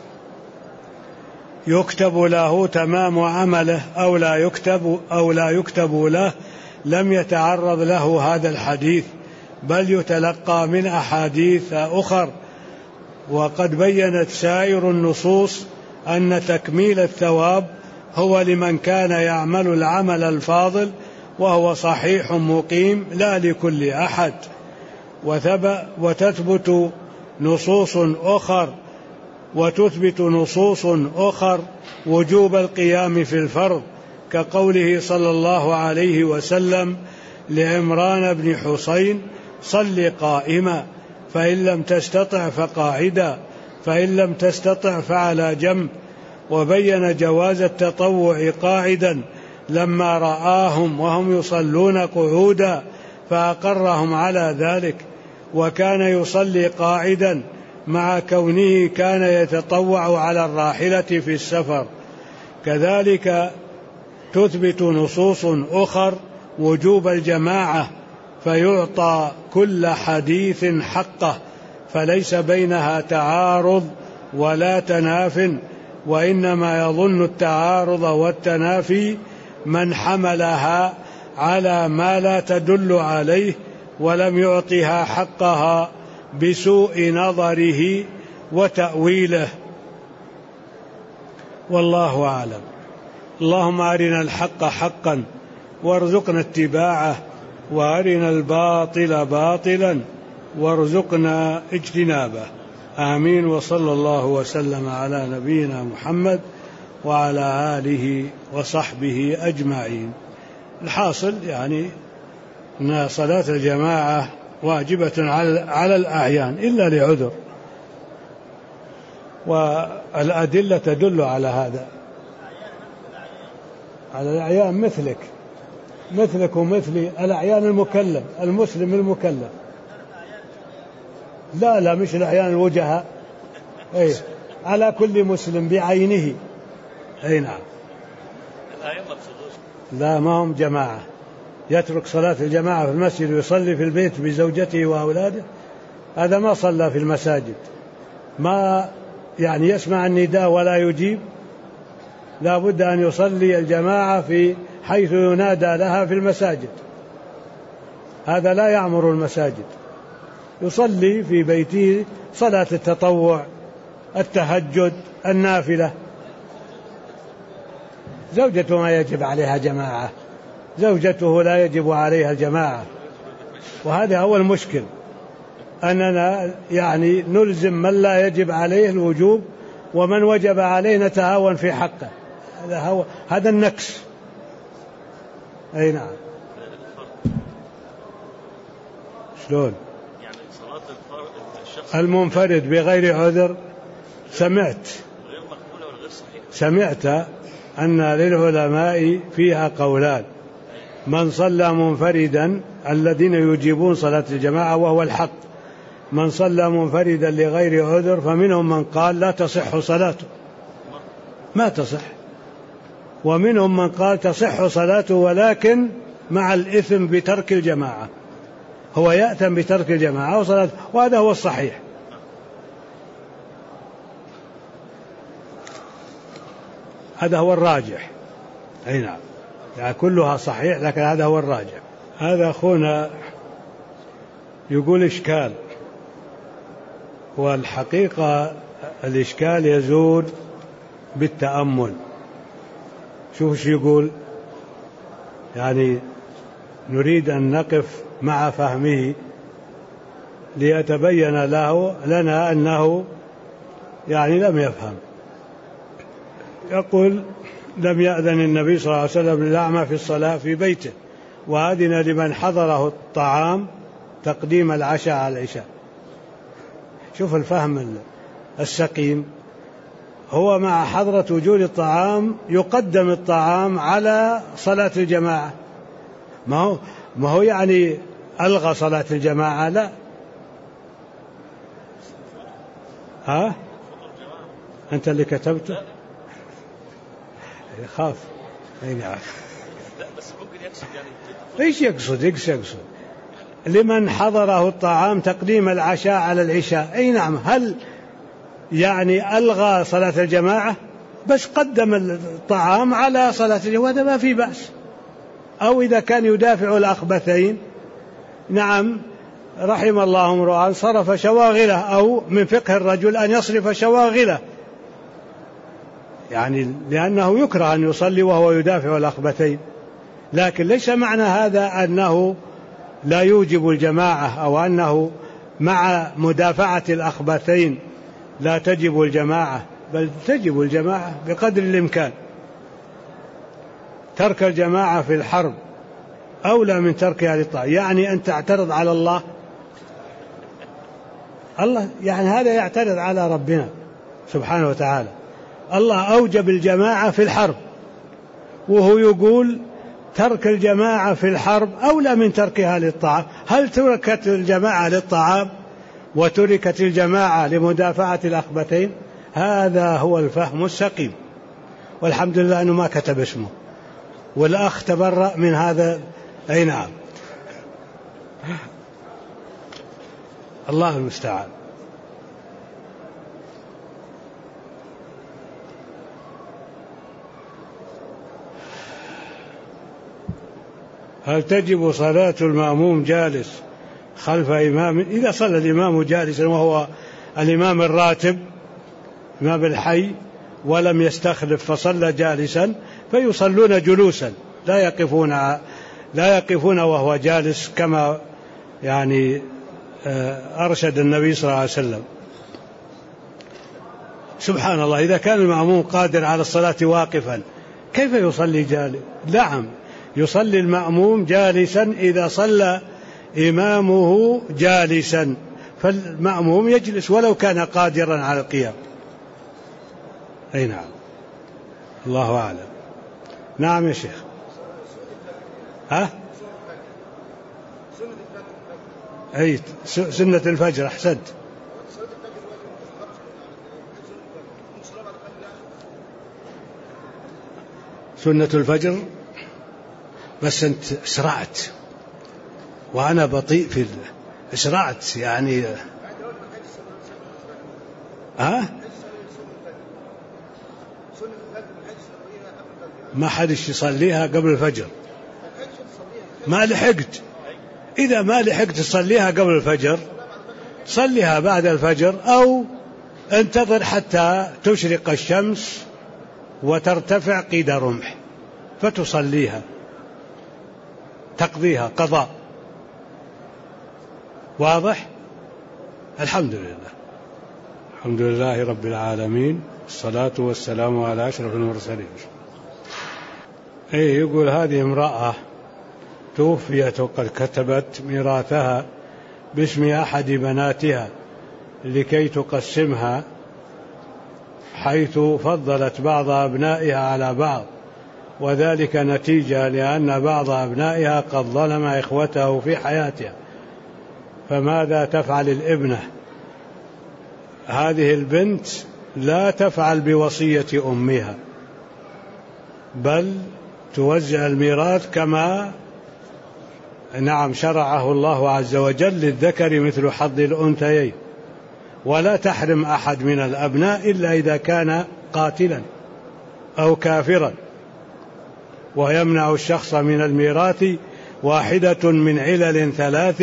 B: يكتب له تمام عمله أو لا يكتب له لم يتعرض له هذا الحديث، بل يتلقى من أحاديث أخر. وقد بينت سائر النصوص أن تكميل الثواب هو لمن كان يعمل العمل الفاضل وهو صحيح مقيم لا لكل أحد. وتثبت نصوص أخر وتثبت نصوص أخر وجوب القيام في الفرض، كقوله صلى الله عليه وسلم لعمران بن حسين: صل قائما، فإن لم تستطع فقاعدا، فإن لم تستطع فعلى جنب. وبين جواز التطوع قاعدا لما رآهم وهم يصلون قعودا فأقرهم على ذلك، وكان يصلي قاعدا مع كونه كان يتطوع على الراحلة في السفر. كذلك تثبت نصوص أخر وجوب الجماعة، فيعطى كل حديث حقه، فليس بينها تعارض ولا تناف، وإنما يظن التعارض والتنافي من حملها على ما لا تدل عليه ولم يعطها حقها بسوء نظره وتأويله، والله أعلم. اللهم أرنا الحق حقا وارزقنا اتباعه، وأرنا الباطل باطلا وارزقنا اجتنابه، آمين. وصلى الله وسلم على نبينا محمد وعلى آله وصحبه أجمعين. الحاصل يعني أن صلاة الجماعة واجبة على الأعيان إلا لعذر، والأدلة تدل على هذا. على الأعيان مثلك ومثلي، الأعيان المكلف، المسلم المكلف. لا مش الأعيان الوجهاء، على كل مسلم بعينه. نعم. لا، ما هم جماعة. يترك صلاة الجماعة في المسجد ويصلي في البيت بزوجته وأولاده، هذا ما صلى في المساجد، ما يعني يسمع النداء ولا يجيب. لا بد أن يصلي الجماعة في حيث ينادى لها في المساجد، هذا لا يعمر المساجد. يصلي في بيته صلاة التطوع، التهجد، النافلة. زوجته ما يجب عليها جماعة، زوجته لا يجب عليها الجماعة، وهذا هو المشكل، أننا يعني نلزم من لا يجب عليه الوجوب، ومن وجب عليه نتهاون في حقه. هذا النكس. نعم. شلون؟
C: يعني صلاة الشخص
B: المنفرد بغير عذر، سمعت
C: غير مقبولة ولا غير صحيحة؟
B: سمعت أن للعلماء فيها قولان: من صلى منفردا، الذين يجيبون صلاة الجماعة وهو الحق، من صلى منفردا لغير عذر فمنهم من قال لا تصح صلاته، ما تصح، ومنهم من قال تصح صلاته ولكن مع الإثم بترك الجماعة، هو يأثم بترك الجماعة وصلاته، وهذا هو الصحيح. هذا هو الراجح. نعم، يعني كلها صحيح، لكن هذا هو الراجح. هذا أخونا يقول إشكال، والحقيقة الإشكال يزول بالتأمل. شوف يقول، يعني نريد أن نقف مع فهمه ليتبين لنا أنه يعني لم يفهم. يقول: لم يأذن النبي صلى الله عليه وسلم للأعمى في الصلاة في بيته، وأذن لمن حضره الطعام تقديم العشاء على العشاء. شوف الفهم السقيم، هو مع حضرة وجود الطعام يقدم الطعام على صلاة الجماعة، ما هو يعني ألغى صلاة الجماعة، لا. أنت اللي كتبته؟ يخاف. نعم.
C: لا بس ممكن يقصد يعني
B: ايش يقصد لمن حضره الطعام تقديم العشاء على العشاء. نعم. هل يعني ألغى صلاة الجماعة؟ بس قدم الطعام على صلاة الجماعة، هذا ما في بأس. أو إذا كان يدافع الأخبثين، نعم، رحم الله امرؤا صرف شواغله، أو من فقه الرجل أن يصرف شواغله، يعني لأنه يكره أن يصلي وهو يدافع الأخبثين. لكن ليس معنى هذا أنه لا يوجب الجماعة، أو أنه مع مدافعة الأخبثين لا تجب الجماعة، بل تجب الجماعة بقدر الإمكان. ترك الجماعة في الحرب أولى من تركها للطاعة. يعني أن تعترض على الله يعني هذا يعترض على ربنا سبحانه وتعالى. الله أوجب الجماعة في الحرب، وهو يقول ترك الجماعة في الحرب أولى من تركها للطاعة. هل تركت الجماعة للطعام وتركت الجماعة لمدافعة الأخبثين؟ هذا هو الفهم السقيم، والحمد لله أنه ما كتب اسمه، والأخ تبرأ من هذا. أي نعم، الله المستعان. هل تجب صلاة المأموم جالس خلف إمام؟ إذا صلى الإمام جالسا وهو الإمام الراتب إمام الحي ولم يستخلف فصلى جالسا فيصلون جلوسا، لا يقفون وهو جالس، كما يعني أرشد النبي صلى الله عليه وسلم. سبحان الله، إذا كان المأموم قادر على الصلاة واقفا كيف يصلي جالس؟ نعم، يصلي المأموم جالسا إذا صلى إمامه جالسا، فالمأموم يجلس ولو كان قادرا على القيام. أي نعم، الله أعلم. نعم يا شيخ. أي سنة الفجر، أحسنت. سنة الفجر، بس أنت أسرعت وأنا بطيء في أسرعت يعني. ما حدش يصليها قبل الفجر، ما لحقت. إذا ما لحقت تصليها قبل الفجر صليها بعد الفجر، أو انتظر حتى تشرق الشمس وترتفع قيد رمح فتصليها، تقضيها قضاء. واضح؟ الحمد لله. الحمد لله رب العالمين، الصلاة والسلام على أشرف المرسلين. يقول هذه امرأة توفيت وقد كتبت ميراثها باسم أحد بناتها لكي تقسمها، حيث فضلت بعض أبنائها على بعض، وذلك نتيجة لأن بعض أبنائها قد ظلم إخوته في حياتها، فماذا تفعل الابنة؟ هذه البنت لا تفعل بوصية أمها، بل توزع الميراث كما شرعه الله عز وجل، للذكر مثل حظ الأنثيين، ولا تحرم أحد من الأبناء إلا إذا كان قاتلا أو كافرا. ويمنع الشخص من الميراث واحدة من علل ثلاث: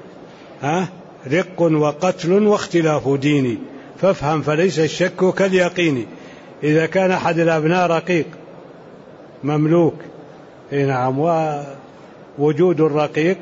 B: رق وقتل واختلاف ديني، فافهم فليس الشك كاليقين. إذا كان أحد الأبناء رقيق مملوك، نعم، ووجود الرقيق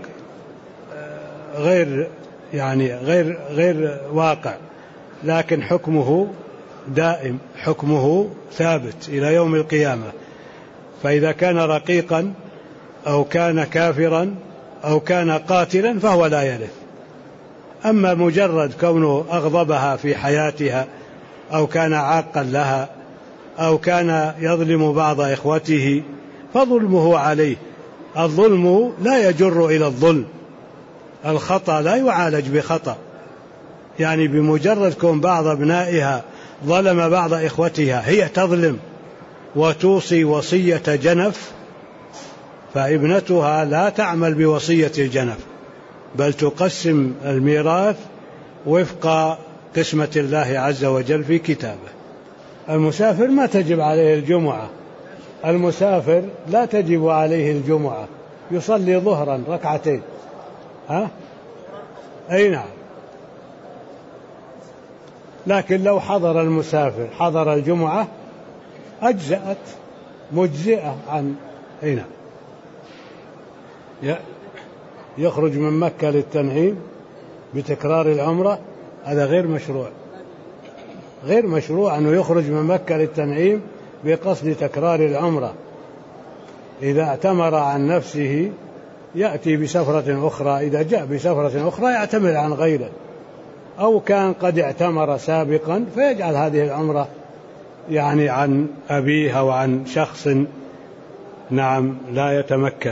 B: غير واقع، لكن حكمه دائم، حكمه ثابت إلى يوم القيامة. فإذا كان رقيقا أو كان كافرا أو كان قاتلا فهو لا يرث. أما مجرد كونه أغضبها في حياتها أو كان عاقا لها أو كان يظلم بعض إخوته فظلمه عليه. الظلم لا يجر إلى الظلم، الخطأ لا يعالج بخطأ. يعني بمجرد كون بعض أبنائها ظلم بعض إخوتها، هي تظلم وتوصي وصية جنف، فابنتها لا تعمل بوصية الجنف، بل تقسم الميراث وفق قسمة الله عز وجل في كتابه. المسافر ما تجب عليه الجمعة، المسافر لا تجب عليه الجمعة، يصلي ظهرا ركعتين. أي نعم، لكن لو حضر المسافر حضر الجمعة أجزأت، مجزئة عن. أي نعم، يخرج من مكة للتنعيم بتكرار العمرة، هذا غير مشروع، غير مشروع أنه يخرج من مكة للتنعيم بقصد تكرار العمرة. إذا اعتمر عن نفسه يأتي بسفرة أخرى، إذا جاء بسفرة أخرى يعتمر عن غيره، أو كان قد اعتمر سابقا فيجعل هذه العمرة يعني عن أبيه أو عن شخص نعم لا يتمكن.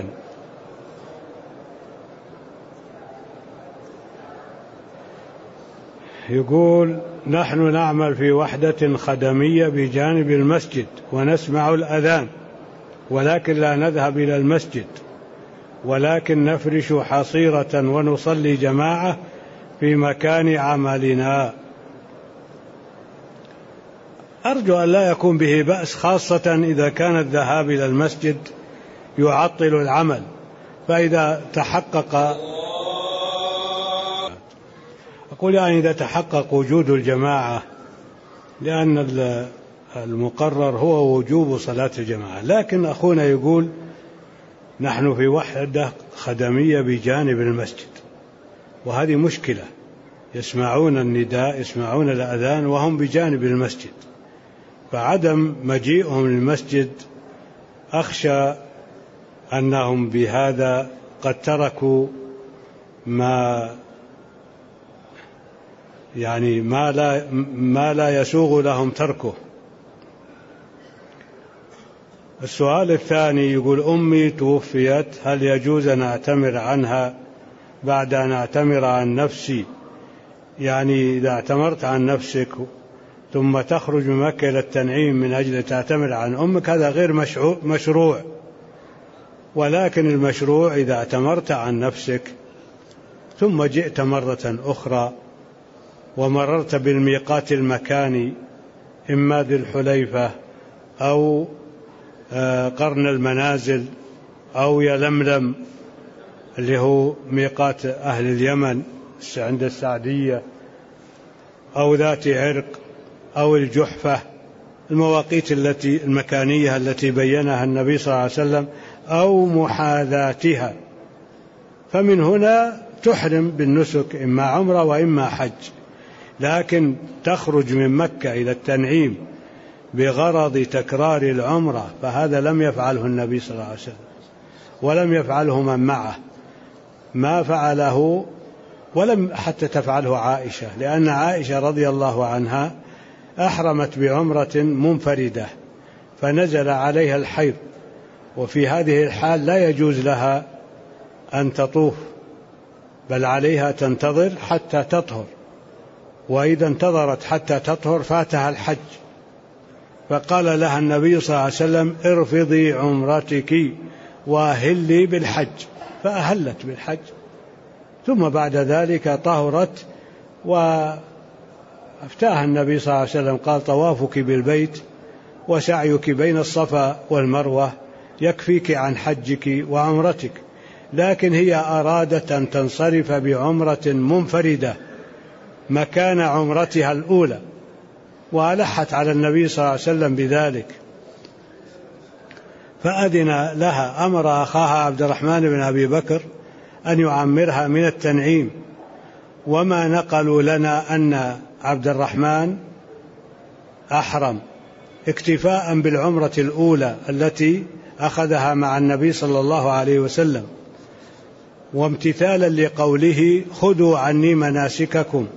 B: يقول: نحن نعمل في وحدة خدمية بجانب المسجد ونسمع الأذان، ولكن لا نذهب إلى المسجد، ولكن نفرش حصيرة ونصلي جماعة في مكان عملنا. أرجو أن لا يكون به بأس، خاصة إذا كان الذهاب إلى المسجد يعطل العمل، فإذا تحقق، أقول يعني إذا تحقق وجود الجماعة، لأن المقرر هو وجوب صلاة الجماعة. لكن أخونا يقول: نحن في وحدة خدمية بجانب المسجد، وهذه مشكلة، يسمعون النداء، يسمعون الأذان وهم بجانب المسجد، فعدم مجيئهم للمسجد أخشى أنهم بهذا قد تركوا ما لا يسوغ لهم تركه. السؤال الثاني يقول: أمي توفيت، هل يجوز أن أعتمر عنها بعد أن أعتمر عن نفسي؟ يعني إذا اعتمرت عن نفسك ثم تخرج من مكة إلى التنعيم من أجل تعتمر عن أمك، هذا غير مشروع. ولكن المشروع إذا اعتمرت عن نفسك ثم جئت مرة أخرى ومررت بالميقات المكاني، إما ذي الحليفة أو قرن المنازل أو يلملم اللي هو ميقات أهل اليمن عند السعدية، أو ذات عرق أو الجحفة، المواقيت المكانية التي بينها النبي صلى الله عليه وسلم، أو محاذاتها، فمن هنا تحرم بالنسك، إما عمرة وإما حج. لكن تخرج من مكة إلى التنعيم بغرض تكرار العمرة فهذا لم يفعله النبي صلى الله عليه وسلم، ولم يفعله من معه، ما فعله ولم حتى تفعله عائشة، لأن عائشة رضي الله عنها أحرمت بعمرة منفردة فنزل عليها الحيض، وفي هذه الحال لا يجوز لها أن تطوف، بل عليها تنتظر حتى تطهر، وإذا انتظرت حتى تطهر فاتها الحج، فقال لها النبي صلى الله عليه وسلم: ارفضي عمرتك وأهلي بالحج، فأهلت بالحج، ثم بعد ذلك طهرت، وافتاها النبي صلى الله عليه وسلم قال: طوافك بالبيت وسعيك بين الصفا والمروة يكفيك عن حجك وعمرتك. لكن هي أرادت أن تنصرف بعمرة منفردة مكان عمرتها الأولى، وألحت على النبي صلى الله عليه وسلم بذلك، فأذن لها، أمر أخاها عبد الرحمن بن أبي بكر أن يعمرها من التنعيم، وما نقلوا لنا أن عبد الرحمن أحرم اكتفاء بالعمرة الأولى التي أخذها مع النبي صلى الله عليه وسلم، وامتثالا لقوله: خذوا عني مناسككم.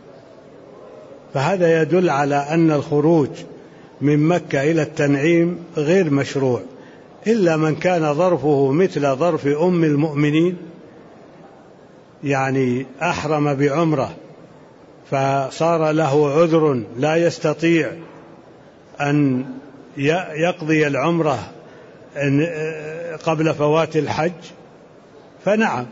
B: فهذا يدل على أن الخروج من مكة إلى التنعيم غير مشروع، إلا من كان ظرفه مثل ظرف أم المؤمنين، يعني أحرم بعمرة فصار له عذر لا يستطيع أن يقضي العمرة قبل فوات الحج، فنعم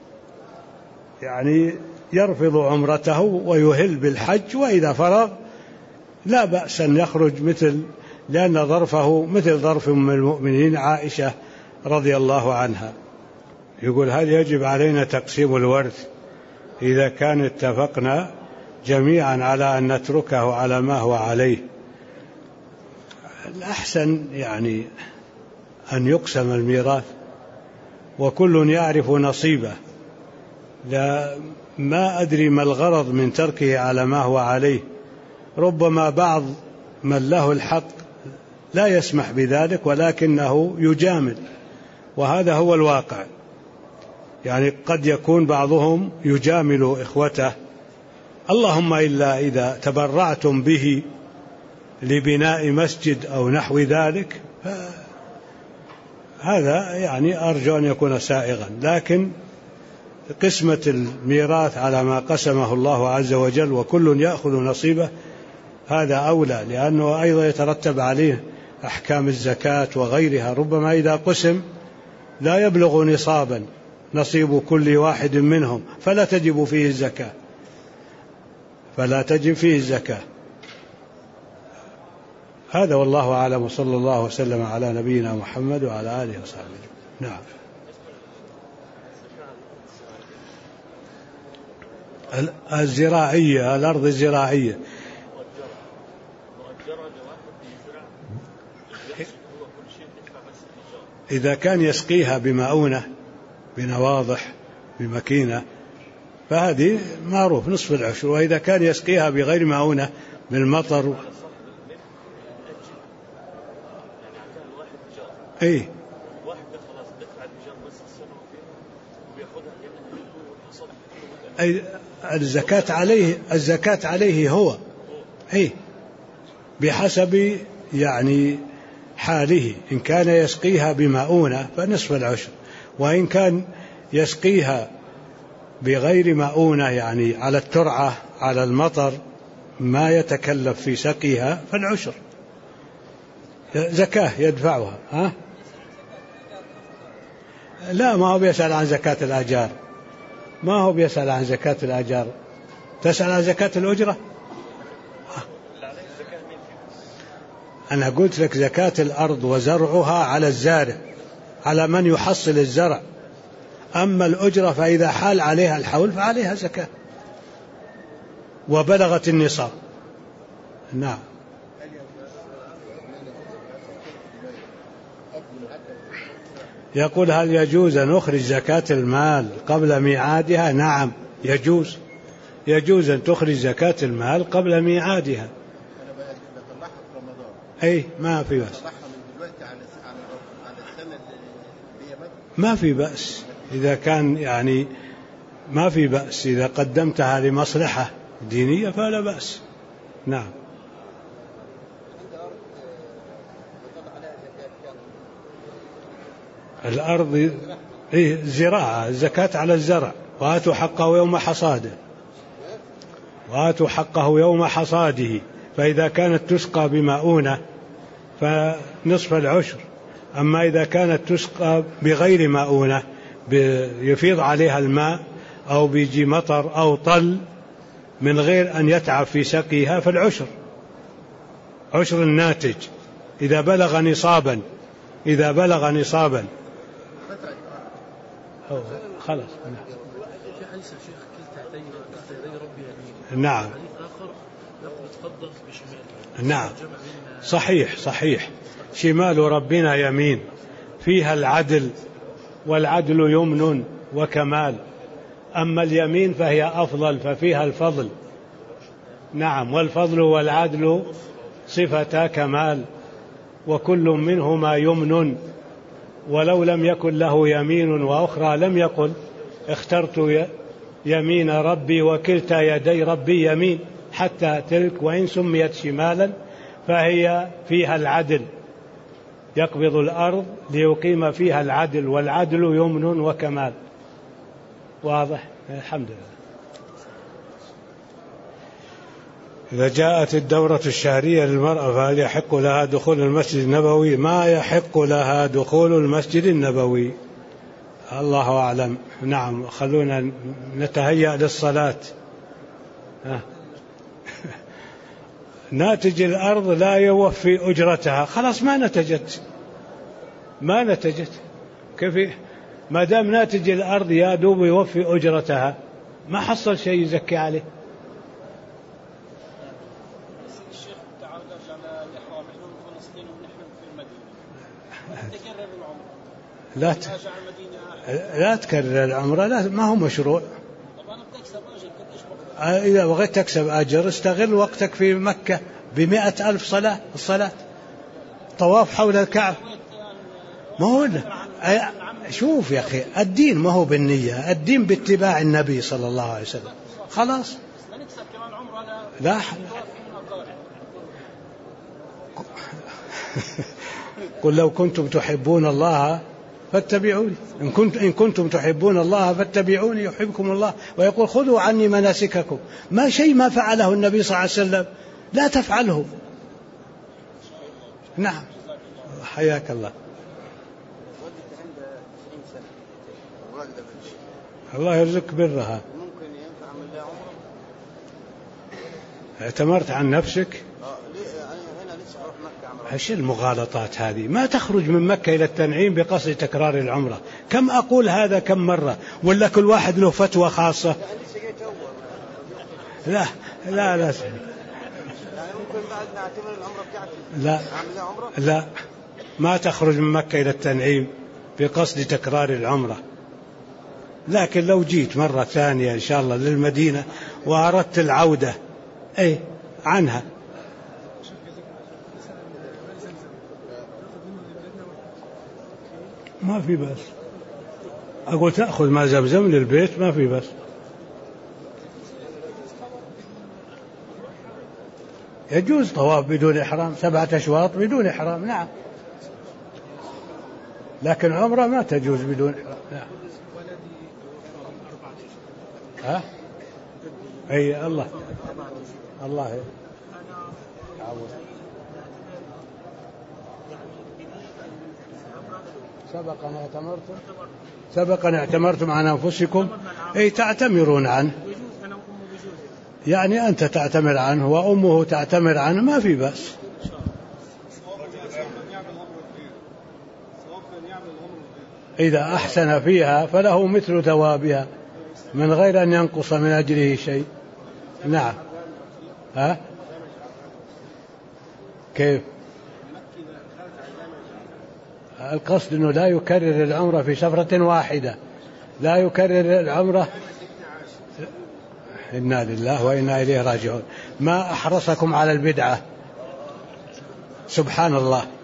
B: يعني يرفض عمرته ويهل بالحج، وإذا فرغ لا بأس أن يخرج لأن ظرفه مثل ظرف أم المؤمنين عائشة رضي الله عنها. يقول: هل يجب علينا تقسيم الورث إذا كان اتفقنا جميعا على أن نتركه على ما هو عليه؟ الأحسن يعني أن يقسم الميراث وكل يعرف نصيبه، لا، ما أدري ما الغرض من تركه على ما هو عليه. ربما بعض من له الحق لا يسمح بذلك ولكنه يجامل، وهذا هو الواقع. يعني قد يكون بعضهم يجامل إخوته، اللهم إلا إذا تبرعتم به لبناء مسجد أو نحو ذلك، هذا يعني أرجو أن يكون سائغا. لكن قسمة الميراث على ما قسمه الله عز وجل وكل يأخذ نصيبه هذا أولى، لأنه أيضا يترتب عليه أحكام الزكاة وغيرها. ربما إذا قسم لا يبلغ نصابا نصيب كل واحد منهم فلا تجب فيه الزكاة. هذا والله أعلم، وصلى الله وسلم على نبينا محمد وعلى آله وصحبه. نعم. الزراعية، الأرض الزراعية إذا كان يسقيها بمؤونة، بنواضح، بمكينة، فهذه معروف نصف العشر. وإذا كان يسقيها بغير مؤونة بالمطر، أي الزكاة عليه هو، أي بحسب يعني حاله. إن كان يسقيها بمؤونة فنصف العشر، وإن كان يسقيها بغير مؤونة يعني على الترعة على المطر ما يتكلف في سقيها فالعشر زكاة يدفعها. لا، ما هو بيسأل عن زكاة الآجار، ما هو بيسأل عن زكاة الآجار. تسأل عن زكاة الأجرة؟ أنا قلت لك زكاة الأرض وزرعها على الزارع، على من يحصل الزرع. أما الأجرة فإذا حال عليها الحول فعليها زكاة وبلغت النصاب. نعم. يقول هل يجوز أن نخرج زكاة المال قبل ميعادها؟ نعم يجوز أن تخرج زكاة المال قبل ميعادها. أي ما في بأس، ما في بأس إذا كان يعني ما في بأس إذا قدمتها لمصلحة دينية فلا بأس. نعم. الأرض زراعة، الزكاة على الزرع. وآتوا حقه يوم حصاده. فإذا كانت تسقى بمؤونة فنصف العشر. أما إذا كانت تسقى بغير مؤونة يفيض عليها الماء أو بيجي مطر أو طل من غير أن يتعب في سقيها فالعشر، عشر الناتج إذا بلغ نصابا. خلاص. نعم. نعم صحيح. شمال ربنا يمين، فيها العدل، والعدل يمن وكمال. أما اليمين فهي أفضل ففيها الفضل. نعم. والفضل والعدل صفتا كمال، وكل منهما يمن. ولو لم يكن له يمين وأخرى لم يقل اخترت يمين ربي وكلتا يدي ربي يمين، حتى تلك وإن سميت شمالا فهي فيها العدل، يقبض الأرض ليقيم فيها العدل، والعدل يمن وكمال. واضح؟ الحمد لله. إذا جاءت الدورة الشهرية للمرأة فهل يحق لها دخول المسجد النبوي؟ ما يحق لها دخول المسجد النبوي، الله أعلم. نعم. خلونا نتهيأ للصلاة. ناتج الأرض لا يوفي أجرتها، خلاص ما نتجت كيف؟ ما دام ناتج الأرض يا دوب يوفي أجرتها ما حصل شيء يزكي عليه. لا تكرر العمرة، لا، ما هو مشروع. إذا بغيت تكسب أجر استغل وقتك في مكة ب100,000 صلاة. الصلاة طواف حول الكعبة ما هو شوف يا أخي الدين ما هو بالنية، الدين باتباع النبي صلى الله عليه وسلم. خلاص لا قل لو كنتم تحبون الله فاتبعوني، إن كنتم تحبون الله فاتبعوني يحبكم الله. ويقول خذوا عني مناسككم. ما شيء ما فعله النبي صلى الله عليه وسلم لا تفعله. نعم حياك الله. الله يرزقك برها.
D: ممكن ينفع من لا عمره؟
B: اعتمرت عن نفسك؟
D: هنا لسه أروح مكة.
B: ايش المغالطات هذه؟ ما تخرج من مكة إلى التنعيم بقصد تكرار العمرة. كم أقول هذا كم مرة، ولا كل واحد له فتوى خاصة؟ لا لا لا
D: ممكن بعد نعتبر العمرة بتاعتي.
B: لا لا ما تخرج من مكة إلى التنعيم بقصد تكرار العمرة. لكن لو جيت مرة ثانية إن شاء الله للمدينة وأردت العودة عنها ما في بس. أقول تأخذ ما زمزم للبيت ما في بس. يجوز طواف بدون إحرام 7 أشواط بدون إحرام نعم، لكن عمرة ما تجوز بدون إحرام. نعم. ها؟ أي الله سبق أن اعتمرتم عن أنفسكم تعتمرون عنه، يعني أنت تعتمر عنه وأمه تعتمر عنه ما في بأس. إذا أحسن فيها فله مثل ثوابها من غير أن ينقص من أجره شيء. نعم. ها؟ كيف؟ القصد أنه لا يكرر العمرة في سفرة واحدة، لا يكرر العمرة. إنا لله وإنا إليه راجعون. ما أحرصكم على البدعة، سبحان الله.